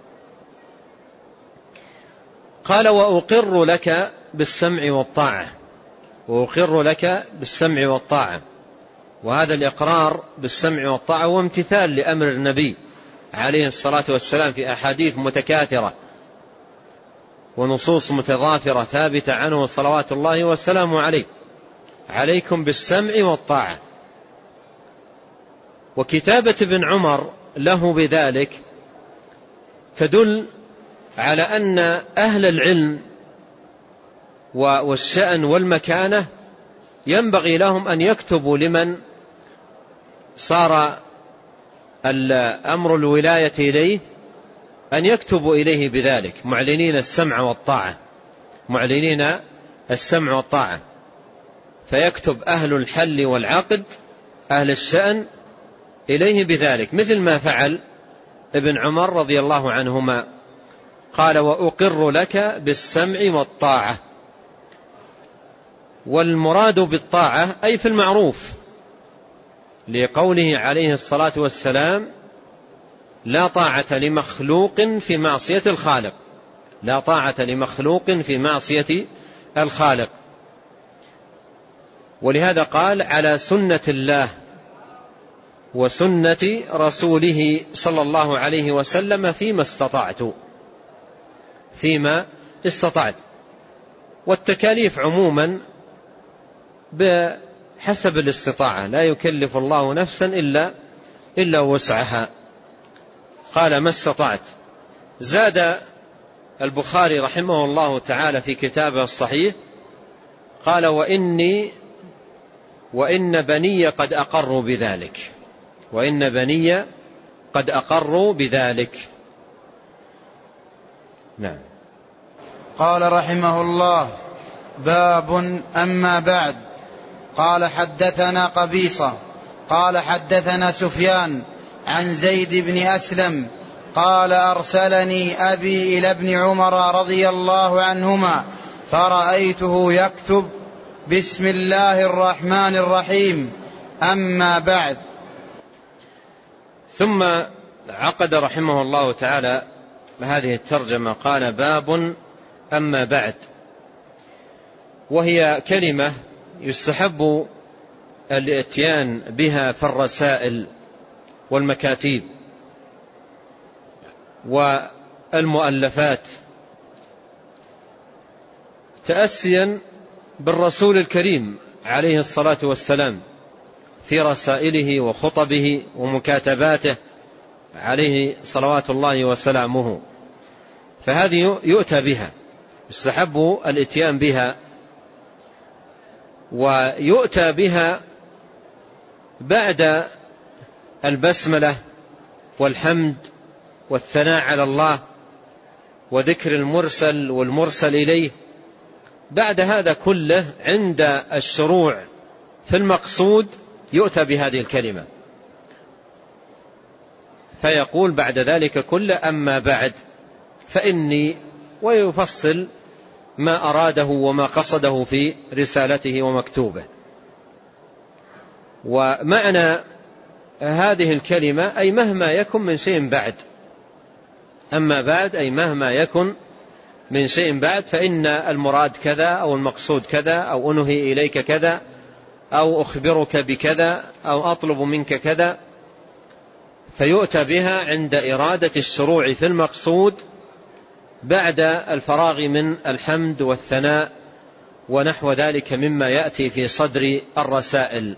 قال وأقر لك بالسمع والطاعة، وأقر لك بالسمع والطاعة، وهذا الإقرار بالسمع والطاعة هو امتثال لأمر النبي عليه الصلاة والسلام في أحاديث متكاثرة ونصوص متضافرة ثابتة عنه صلوات الله والسلام عليه: عليكم بالسمع والطاعة. وكتابة ابن عمر له بذلك تدل على أن أهل العلم والشأن والمكانة ينبغي لهم أن يكتبوا لمن صار الأمر الولاية إليه، أن يكتبوا إليه بذلك معلنين السمع والطاعة، معلنين السمع والطاعة، فيكتب أهل الحل والعقد أهل الشأن إليه بذلك، مثل ما فعل ابن عمر رضي الله عنهما. قال وأقر لك بالسمع والطاعة، والمراد بالطاعة أي في المعروف، لقوله عليه الصلاة والسلام: لا طاعة لمخلوق في معصية الخالق، لا طاعة لمخلوق في معصية الخالق. ولهذا قال: على سنة الله وسنة رسوله صلى الله عليه وسلم فيما استطعت، فيما استطعت. والتكاليف عموما بحسب الاستطاعة، لا يكلف الله نفسا إلا, إلا وسعها. قال ما استطعت. زاد البخاري رحمه الله تعالى في كتابه الصحيح قال: وإني وإن بني قد أقروا بذلك، وإن بني قد أقروا بذلك. نعم. قال رحمه الله: باب أما بعد. قال حدثنا قبيصة قال حدثنا سفيان عن زيد بن أسلم قال أرسلني أبي إلى ابن عمر رضي الله عنهما فرأيته يكتب: بسم الله الرحمن الرحيم، أما بعد. ثم عقد رحمه الله تعالى هذه الترجمة، قال: باب أما بعد، وهي كلمة يستحب الاتيان بها في الرسائل والمكاتيب والمؤلفات تأسيا بالرسول الكريم عليه الصلاة والسلام في رسائله وخطبه ومكاتباته عليه صلوات الله وسلامه. فهذه يؤتى بها، يستحب الاتيان بها، ويؤتى بها بعد البسملة والحمد والثناء على الله وذكر المرسل والمرسل إليه. بعد هذا كله عند الشروع في المقصود يؤتى بهذه الكلمة، فيقول بعد ذلك كله: أما بعد فإني، ويفصل ما أراده وما قصده في رسالته ومكتوبه. ومعنى هذه الكلمة أي مهما يكن من شيء بعد، أما بعد أي مهما يكن من شيء بعد، فإن المراد كذا أو المقصود كذا أو أنهي إليك كذا أو أخبرك بكذا أو أطلب منك كذا، فيؤتى بها عند إرادة الشروع في المقصود بعد الفراغ من الحمد والثناء ونحو ذلك مما يأتي في صدر الرسائل.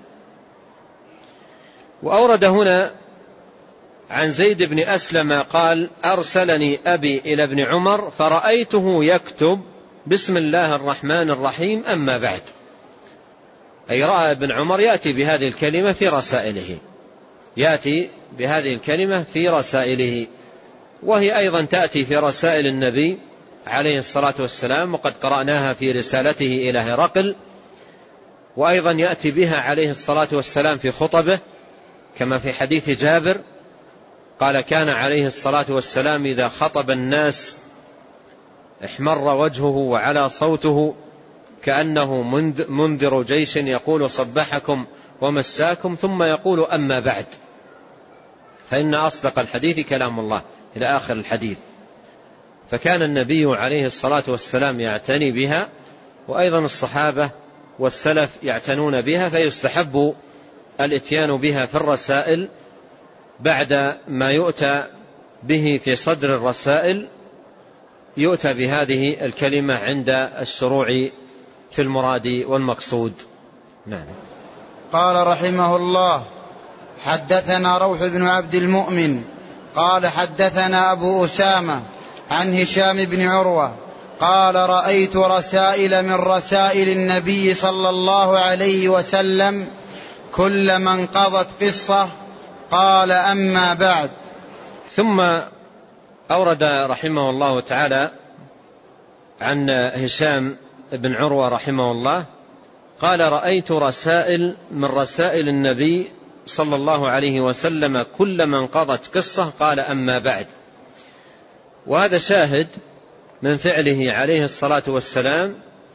وأورد هنا عن زيد بن أسلم قال: أرسلني أبي إلى ابن عمر فرأيته يكتب: بسم الله الرحمن الرحيم، أما بعد. أي رأى ابن عمر يأتي بهذه الكلمة في رسائله، يأتي بهذه الكلمة في رسائله، وهي أيضا تأتي في رسائل النبي عليه الصلاة والسلام، وقد قرأناها في رسالته إلى هرقل، وأيضا يأتي بها عليه الصلاة والسلام في خطبه، كما في حديث جابر قال: كان عليه الصلاة والسلام إذا خطب الناس احمر وجهه وعلى صوته كأنه منذر جيش يقول: صبحكم ومساكم، ثم يقول: أما بعد، فإن أصدق الحديث كلام الله، إلى آخر الحديث. فكان النبي عليه الصلاة والسلام يعتني بها، وأيضا الصحابة والسلف يعتنون بها، فيستحب الاتيان بها في الرسائل بعد ما يؤتى به في صدر الرسائل، يؤتى بهذه الكلمة عند الشروع في المراد والمقصود. نعم. قال رحمه الله: حدثنا روح بن عبد المؤمن قال حدثنا أبو أسامة عن هشام بن عروة قال: رأيت رسائل من رسائل النبي صلى الله عليه وسلم كلما انقضت قصة قال: أما بعد. ثم أورد رحمه الله تعالى عن هشام بن عروة رحمه الله قال: رأيت رسائل من رسائل النبي صلى الله عليه وسلم كلما انقضت قصة قال: أما بعد. وهذا شاهد من فعله عليه الصلاة والسلام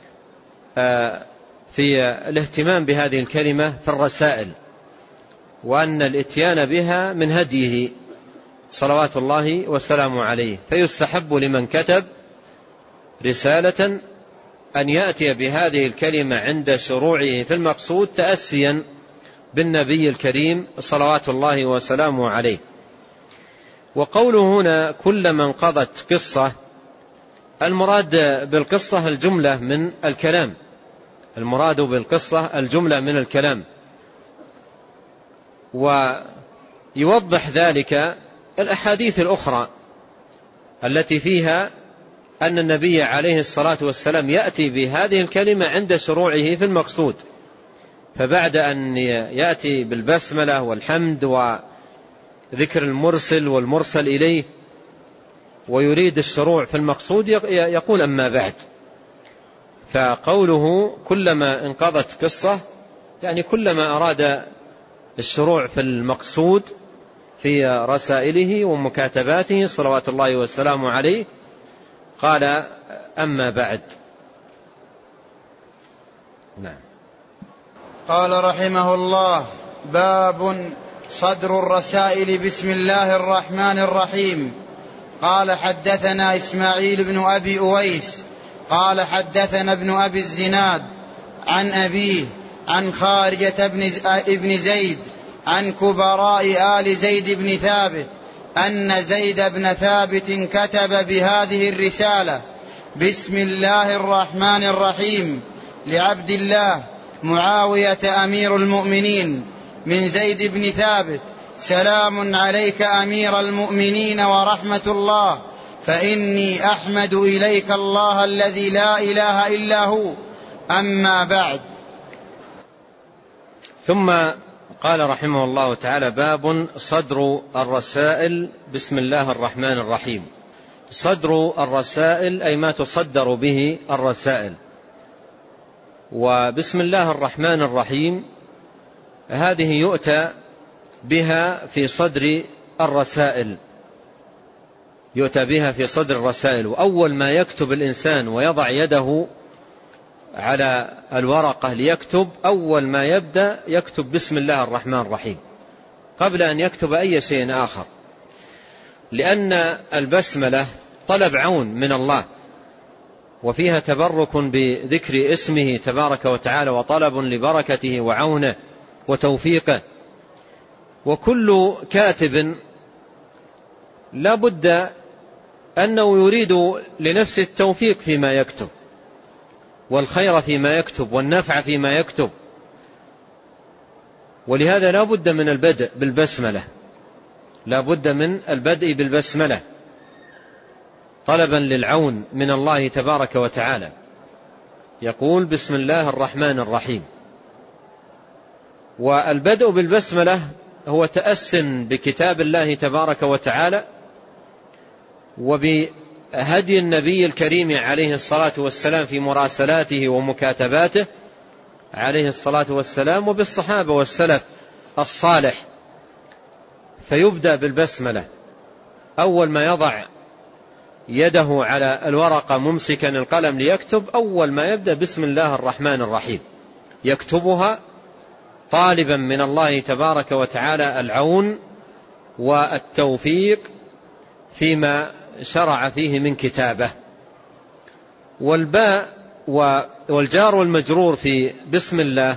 في الاهتمام بهذه الكلمة في الرسائل، وأن الاتيان بها من هديه صلوات الله وسلامه عليه. فيستحب لمن كتب رسالة أن يأتي بهذه الكلمة عند شروعه في المقصود، تأسيا بالنبي الكريم صلوات الله وسلامه عليه. وقوله هنا كلما انقضت قصة، المراد بالقصة الجملة من الكلام، المراد بالقصة الجملة من الكلام. ويوضح ذلك الأحاديث الأخرى التي فيها أن النبي عليه الصلاة والسلام يأتي بهذه الكلمة عند شروعه في المقصود، فبعد أن يأتي بالبسملة والحمد وذكر المرسل والمرسل إليه ويريد الشروع في المقصود يقول: أما بعد. فقوله كلما انقضت قصة يعني كلما أراد الشروع في المقصود في رسائله ومكاتباته صلوات الله والسلام عليه قال: أما بعد. نعم. قال رحمه الله: باب صدر الرسائل بسم الله الرحمن الرحيم. قال حدثنا إسماعيل بن أبي أويس قال حدثنا ابن أبي الزناد عن أبيه عن خارجة ابن زيد عن كبراء آل زيد بن ثابت أن زيد بن ثابت كتب بهذه الرسالة: بسم الله الرحمن الرحيم لعبد الله معاوية أمير المؤمنين من زيد بن ثابت: سلام عليك أمير المؤمنين ورحمة الله، فإني أحمد إليك الله الذي لا إله إلا هو، أما بعد. ثم قال رحمه الله تعالى: باب صدر الرسائل بسم الله الرحمن الرحيم. صدر الرسائل أي ما تصدر به الرسائل. وبسم الله الرحمن الرحيم هذه يؤتى بها في صدر الرسائل، يؤتى بها في صدر الرسائل. وأول ما يكتب الإنسان ويضع يده على الورقة ليكتب، أول ما يبدأ يكتب بسم الله الرحمن الرحيم قبل أن يكتب أي شيء آخر، لأن البسملة طلب عون من الله، وفيها تبرك بذكر اسمه تبارك وتعالى، وطلب لبركته وعونه وتوفيقه. وكل كاتب لا بد أنه يريد لنفسه التوفيق فيما يكتب، والخير فيما يكتب، والنفع فيما يكتب، ولهذا لا بد من البدء بالبسملة، لا بد من البدء بالبسملة طلبا للعون من الله تبارك وتعالى. يقول: بسم الله الرحمن الرحيم. والبدء بالبسملة هو تأس بكتاب الله تبارك وتعالى وبهدي النبي الكريم عليه الصلاة والسلام في مراسلاته ومكاتباته عليه الصلاة والسلام، وبالصحابة والسلف الصالح. فيبدأ بالبسملة أول ما يضع يده على الورقة ممسكا القلم ليكتب، أول ما يبدأ بسم الله الرحمن الرحيم، يكتبها طالبا من الله تبارك وتعالى العون والتوفيق فيما شرع فيه من كتابه. والباء والجار والمجرور في بسم الله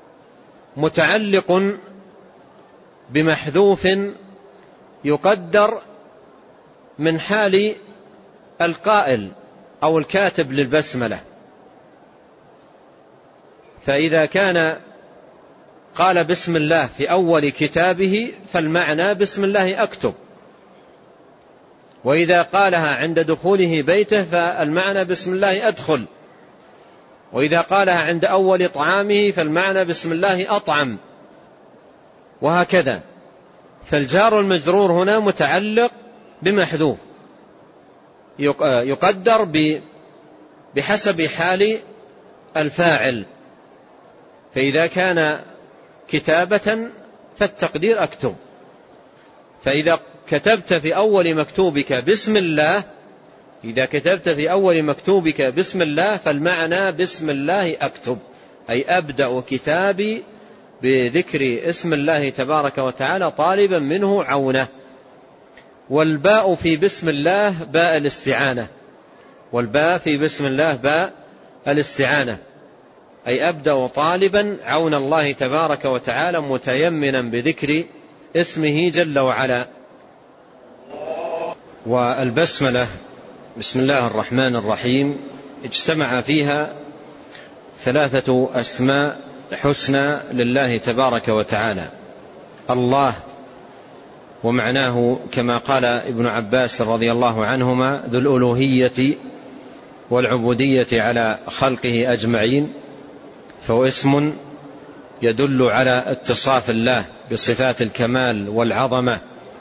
متعلق بمحذوف يقدر من حال القائل أو الكاتب للبسملة. فإذا كان قال بسم الله في أول كتابه فالمعنى بسم الله أكتب، وإذا قالها عند دخوله بيته فالمعنى بسم الله أدخل، وإذا قالها عند أول طعامه فالمعنى بسم الله أطعم، وهكذا. فالجار المجرور هنا متعلق بمحذوف يقدر بحسب حال الفاعل. فإذا كان كتابة فالتقدير أكتب، فإذا كتبت في أول مكتوبك بسم الله إذا كتبت في أول مكتوبك بسم الله فالمعنى بسم الله أكتب، أي أبدأ كتابي بذكر اسم الله تبارك وتعالى طالبا منه عونه. والباء في بسم الله باء الاستعانة، والباء في بسم الله باء الاستعانة، أي أبدأ طالبا عون الله تبارك وتعالى متيمنا بذكر اسمه جل وعلا. والبسملة بسم الله الرحمن الرحيم اجتمع فيها ثلاثة أسماء حسنى لله تبارك وتعالى. الله، ومعناه كما قال ابن عباس رضي الله عنهما ذو الألوهية والعبودية على خلقه أجمعين، فهو اسم يدل على اتصاف الله بصفات الكمال والعظمة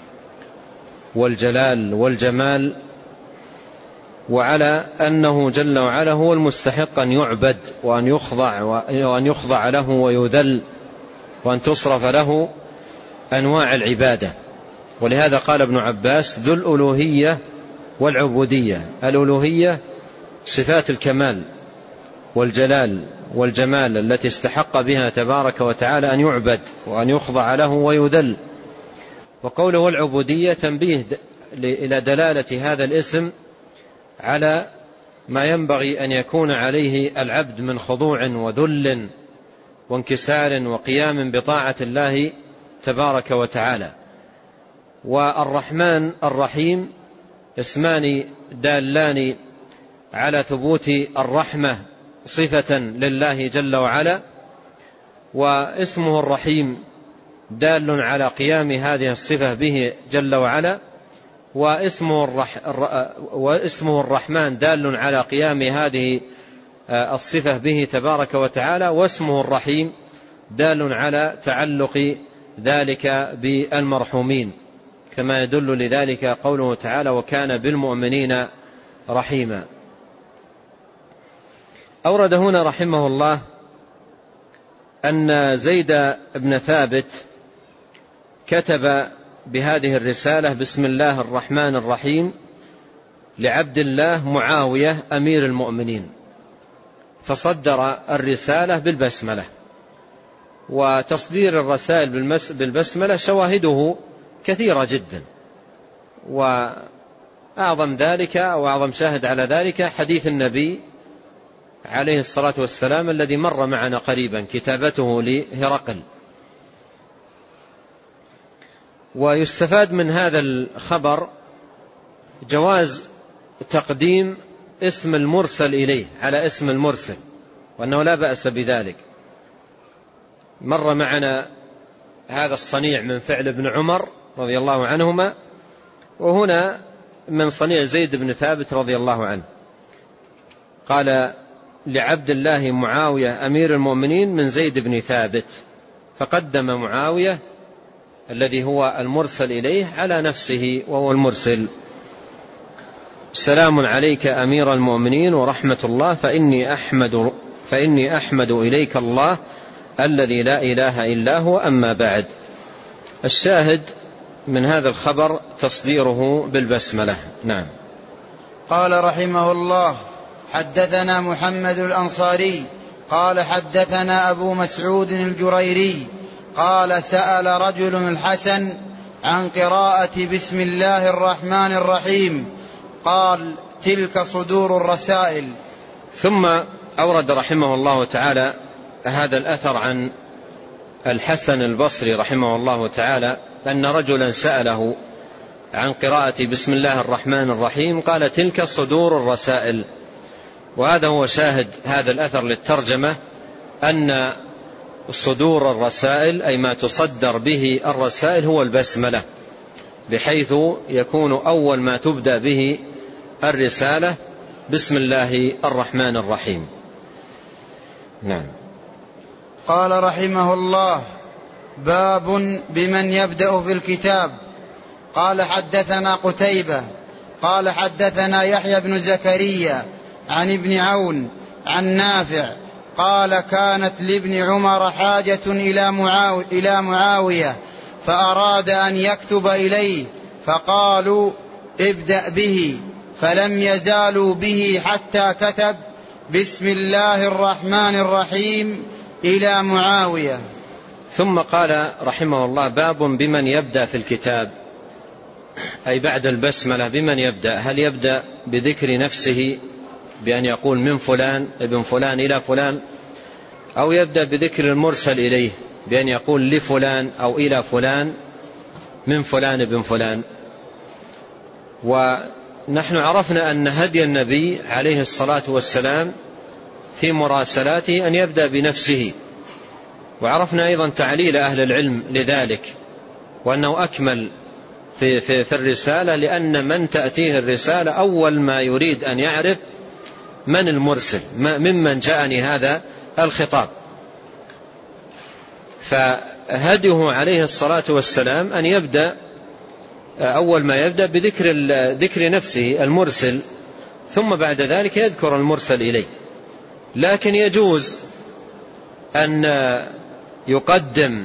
والجلال والجمال، وعلى أنه جل وعلا هو المستحق أن يعبد وأن يخضع وأن يخضع له ويذل وأن تصرف له أنواع العبادة. ولهذا قال ابن عباس ذو الألوهية والعبودية. الألوهية صفات الكمال والجلال والجمال التي استحق بها تبارك وتعالى أن يعبد وأن يخضع له ويذل. وقوله العبودية تنبيه إلى دلالة هذا الاسم على ما ينبغي أن يكون عليه العبد من خضوع وذل وانكسار وقيام بطاعة الله تبارك وتعالى. والرحمن الرحيم اسمان دالان على ثبوت الرحمة صفة لله جل وعلا، واسمه الرحيم دال على قيام هذه الصفة به جل وعلا، واسمه, الرح... واسمه الرحمن دال على قيام هذه الصفة به تبارك وتعالى، واسمه الرحيم دال على تعلق ذلك بالمرحومين، كما يدل لذلك قوله تعالى وكان بالمؤمنين رحيما. أورد هنا رحمه الله أن زيد بن ثابت كتب بهذه الرسالة بسم الله الرحمن الرحيم لعبد الله معاوية أمير المؤمنين، فصدر الرسالة بالبسملة. وتصدير الرسائل بالبسملة شواهده كثيرة جدا، وأعظم ذلك أو أعظم شاهد على ذلك حديث النبي عليه الصلاة والسلام الذي مر معنا قريبا، كتابته لهرقل. ويستفاد من هذا الخبر جواز تقديم اسم المرسل إليه على اسم المرسل، وأنه لا بأس بذلك. مر معنا هذا الصنيع من فعل ابن عمر رضي الله عنهما، وهنا من صنيع زيد بن ثابت رضي الله عنه. قال لعبد الله معاوية أمير المؤمنين من زيد بن ثابت، فقدم معاوية الذي هو المرسل إليه على نفسه وهو المرسل. سلام عليك أمير المؤمنين ورحمة الله فإني أحمد, فإني أحمد إليك الله الذي لا إله إلا هو، أما بعد. الشاهد من هذا الخبر تصديره بالبسملة. نعم. قال رحمه الله: حدثنا محمد الأنصاري قال حدثنا أبو مسعود الجريري قال سأل رجل الحسن عن قراءة بسم الله الرحمن الرحيم قال: تلك صدور الرسائل. ثم أورد رحمه الله تعالى هذا الأثر عن الحسن البصري رحمه الله تعالى أن رجلا سأله عن قراءة بسم الله الرحمن الرحيم قال: تلك صدور الرسائل. وهذا هو شاهد هذا الأثر للترجمة، أن صدور الرسائل أي ما تصدر به الرسائل هو البسملة، بحيث يكون أول ما تبدأ به الرسالة بسم الله الرحمن الرحيم. نعم. قال رحمه الله: باب بمن يبدأ في الكتاب. قال حدثنا قتيبة قال حدثنا يحيى بن زكريا عن ابن عون عن نافع قال: كانت لابن عمر حاجة إلى معاوية فأراد أن يكتب إليه فقالوا: ابدأ به، فلم يزالوا به حتى كتب: بسم الله الرحمن الرحيم إلى معاوية. ثم قال رحمه الله: باب بمن يبدأ في الكتاب، أي بعد البسملة بمن يبدأ؟ هل يبدأ بذكر نفسه بأن يقول من فلان ابن فلان إلى فلان، أو يبدأ بذكر المرسل إليه بأن يقول لفلان أو إلى فلان من فلان ابن فلان؟ ونحن عرفنا أن هدي النبي عليه الصلاة والسلام في مراسلاته أن يبدأ بنفسه، وعرفنا أيضا تعليل أهل العلم لذلك، وأنه أكمل في, في, في الرسالة، لأن من تأتيه الرسالة أول ما يريد أن يعرف من المرسل، ممن جاءني هذا الخطاب. فهديه عليه الصلاة والسلام أن يبدأ أول ما يبدأ بذكر ذكر نفسه المرسل، ثم بعد ذلك يذكر المرسل إليه. لكن يجوز أن يقدم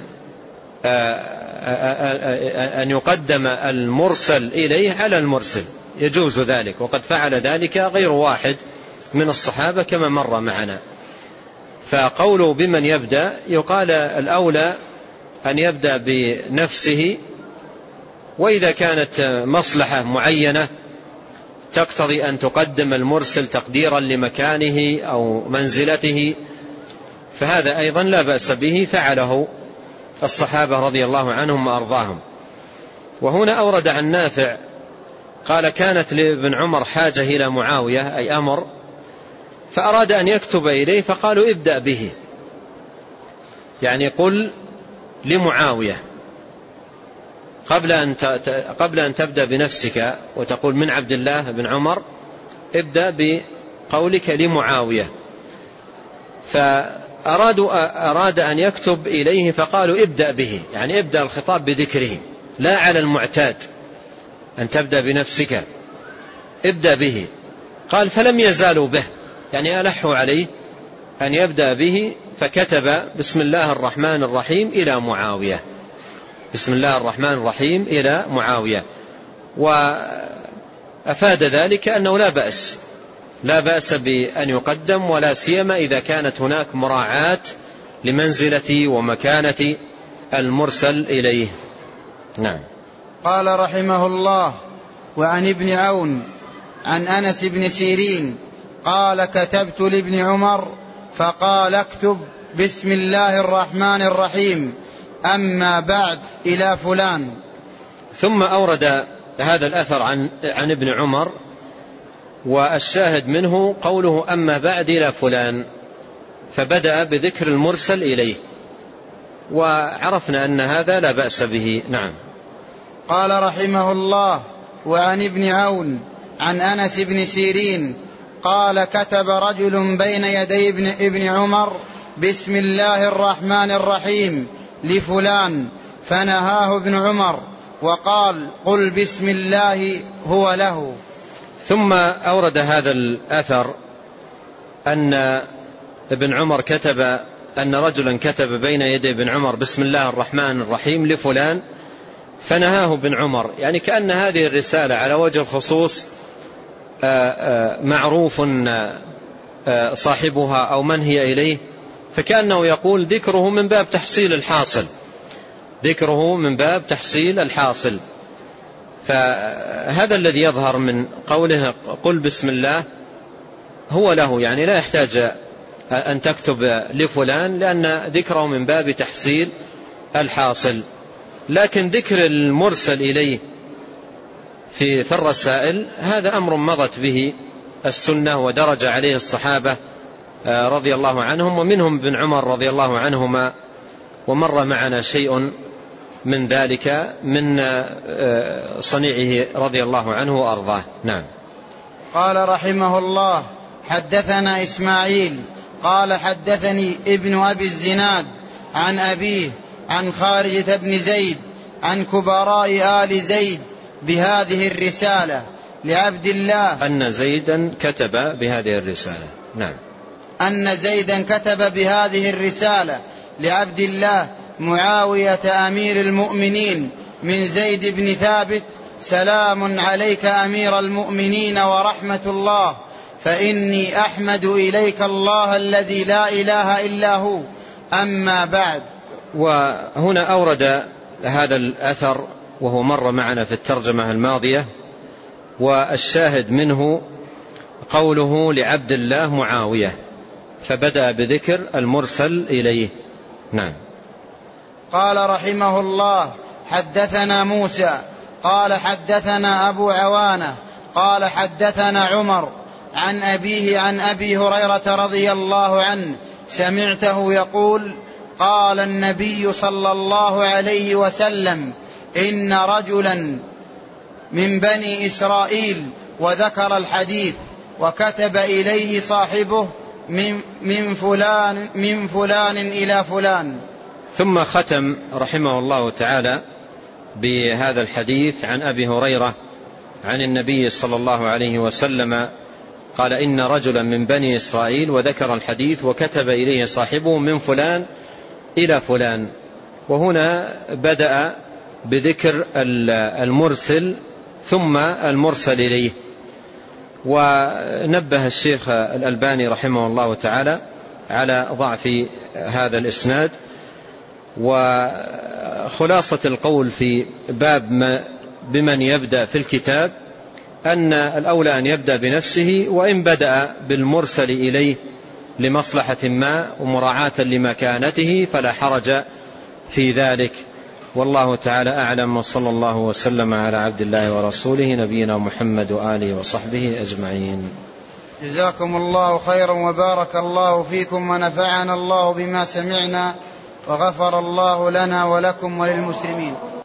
أن يقدم المرسل إليه على المرسل، يجوز ذلك، وقد فعل ذلك غير واحد من الصحابة كما مر معنا. فقوله بمن يبدأ يقال الأولى أن يبدأ بنفسه، وإذا كانت مصلحة معينة تقتضي أن تقدم المرسل تقديرا لمكانه أو منزلته فهذا أيضا لا بأس به، فعله الصحابة رضي الله عنهم وأرضاهم. وهنا أورد عن نافع قال: كانت لابن عمر حاجة إلى معاوية، أي أمر، فأراد أن يكتب إليه فقالوا: ابدأ به، يعني قل لمعاوية قبل أن قبل أن تبدأ بنفسك وتقول من عبد الله بن عمر، ابدأ بقولك لمعاوية. فأرادوا أراد أن يكتب إليه فقالوا: ابدأ به، يعني ابدأ الخطاب بذكره، لا على المعتاد أن تبدأ بنفسك، ابدأ به. قال: فلم يزالوا به، يعني ألحوا عليه أن يبدأ به، فكتب بسم الله الرحمن الرحيم إلى معاوية، بسم الله الرحمن الرحيم إلى معاوية. وأفاد ذلك أنه لا بأس لا بأس بأن يقدم، ولا سيما إذا كانت هناك مراعاة لمنزلة ومكانة المرسل إليه. نعم. قال رحمه الله: وعن ابن عون عن أنس بن سيرين قال: كتبت لابن عمر فقال: اكتب بسم الله الرحمن الرحيم، أما بعد إلى فلان. ثم أورد هذا الأثر عن, عن ابن عمر، والشاهد منه قوله أما بعد إلى فلان، فبدأ بذكر المرسل إليه، وعرفنا أن هذا لا بأس به. نعم. قال رحمه الله: وعن ابن عون عن أنس بن سيرين قال: كتب رجل بين يدي ابن, ابن عمر بسم الله الرحمن الرحيم لفلان، فنهاه ابن عمر وقال قل بسم الله هو له. ثم أورد هذا الأثر أن ابن عمر كتب أن رجلا كتب بين يدي ابن عمر بسم الله الرحمن الرحيم لفلان فنهاه ابن عمر، يعني كأن هذه الرسالة على وجه الخصوص معروف صاحبها أو من هي إليه، فكأنه يقول ذكره من باب تحصيل الحاصل، ذكره من باب تحصيل الحاصل. فهذا الذي يظهر من قوله قل بسم الله هو له، يعني لا يحتاج أن تكتب لفلان لأن ذكره من باب تحصيل الحاصل. لكن ذكر المرسل إليه في في الرسائل هذا أمر مضت به السنة ودرج عليه الصحابة رضي الله عنهم، ومنهم ابن عمر رضي الله عنهما، ومر معنا شيء من ذلك من صنيعه رضي الله عنه وأرضاه. نعم. قال رحمه الله حدثنا إسماعيل قال حدثني ابن أبي الزناد عن أبيه عن خارجة بن زيد عن كبراء آل زيد بهذه الرسالة لعبد الله أن زيدا كتب بهذه الرسالة. نعم. أن زيدا كتب بهذه الرسالة لعبد الله معاوية أمير المؤمنين من زيد بن ثابت: سلام عليك أمير المؤمنين ورحمة الله، فإني أحمد إليك الله الذي لا إله إلا هو، أما بعد. وهنا أورد هذا الأثر وهو مر معنا في الترجمة الماضية، والشاهد منه قوله لعبد الله معاوية، فبدأ بذكر المرسل إليه. نعم. قال رحمه الله حدثنا موسى قال حدثنا أبو عوانة قال حدثنا عمر عن أبيه عن أبي هريرة رضي الله عنه سمعته يقول: قال النبي صلى الله عليه وسلم: إن رجلا من بني إسرائيل، وذكر الحديث وكتب إليه صاحبه من, من, فلان, من فلان إلى فلان. ثم ختم رحمه الله تعالى بهذا الحديث عن أبي هريرة عن النبي صلى الله عليه وسلم قال: إن رجلا من بني إسرائيل، وذكر الحديث وكتب إليه صاحبه من فلان إلى فلان. وهنا بدأ بذكر المرسل ثم المرسل إليه. ونبه الشيخ الألباني رحمه الله تعالى على ضعف هذا الإسناد. وخلاصة القول في باب ما بمن يبدأ في الكتاب أن الأولى أن يبدأ بنفسه، وإن بدأ بالمرسل إليه لمصلحة ما ومراعاة لمكانته فلا حرج في ذلك. والله تعالى أعلم، وصلى الله وسلم على عبد الله ورسوله نبينا محمد وآله وصحبه أجمعين. جزاكم الله خيرا وبارك الله فيكم ونفعنا الله بما سمعنا، وغفر الله لنا ولكم وللمسلمين.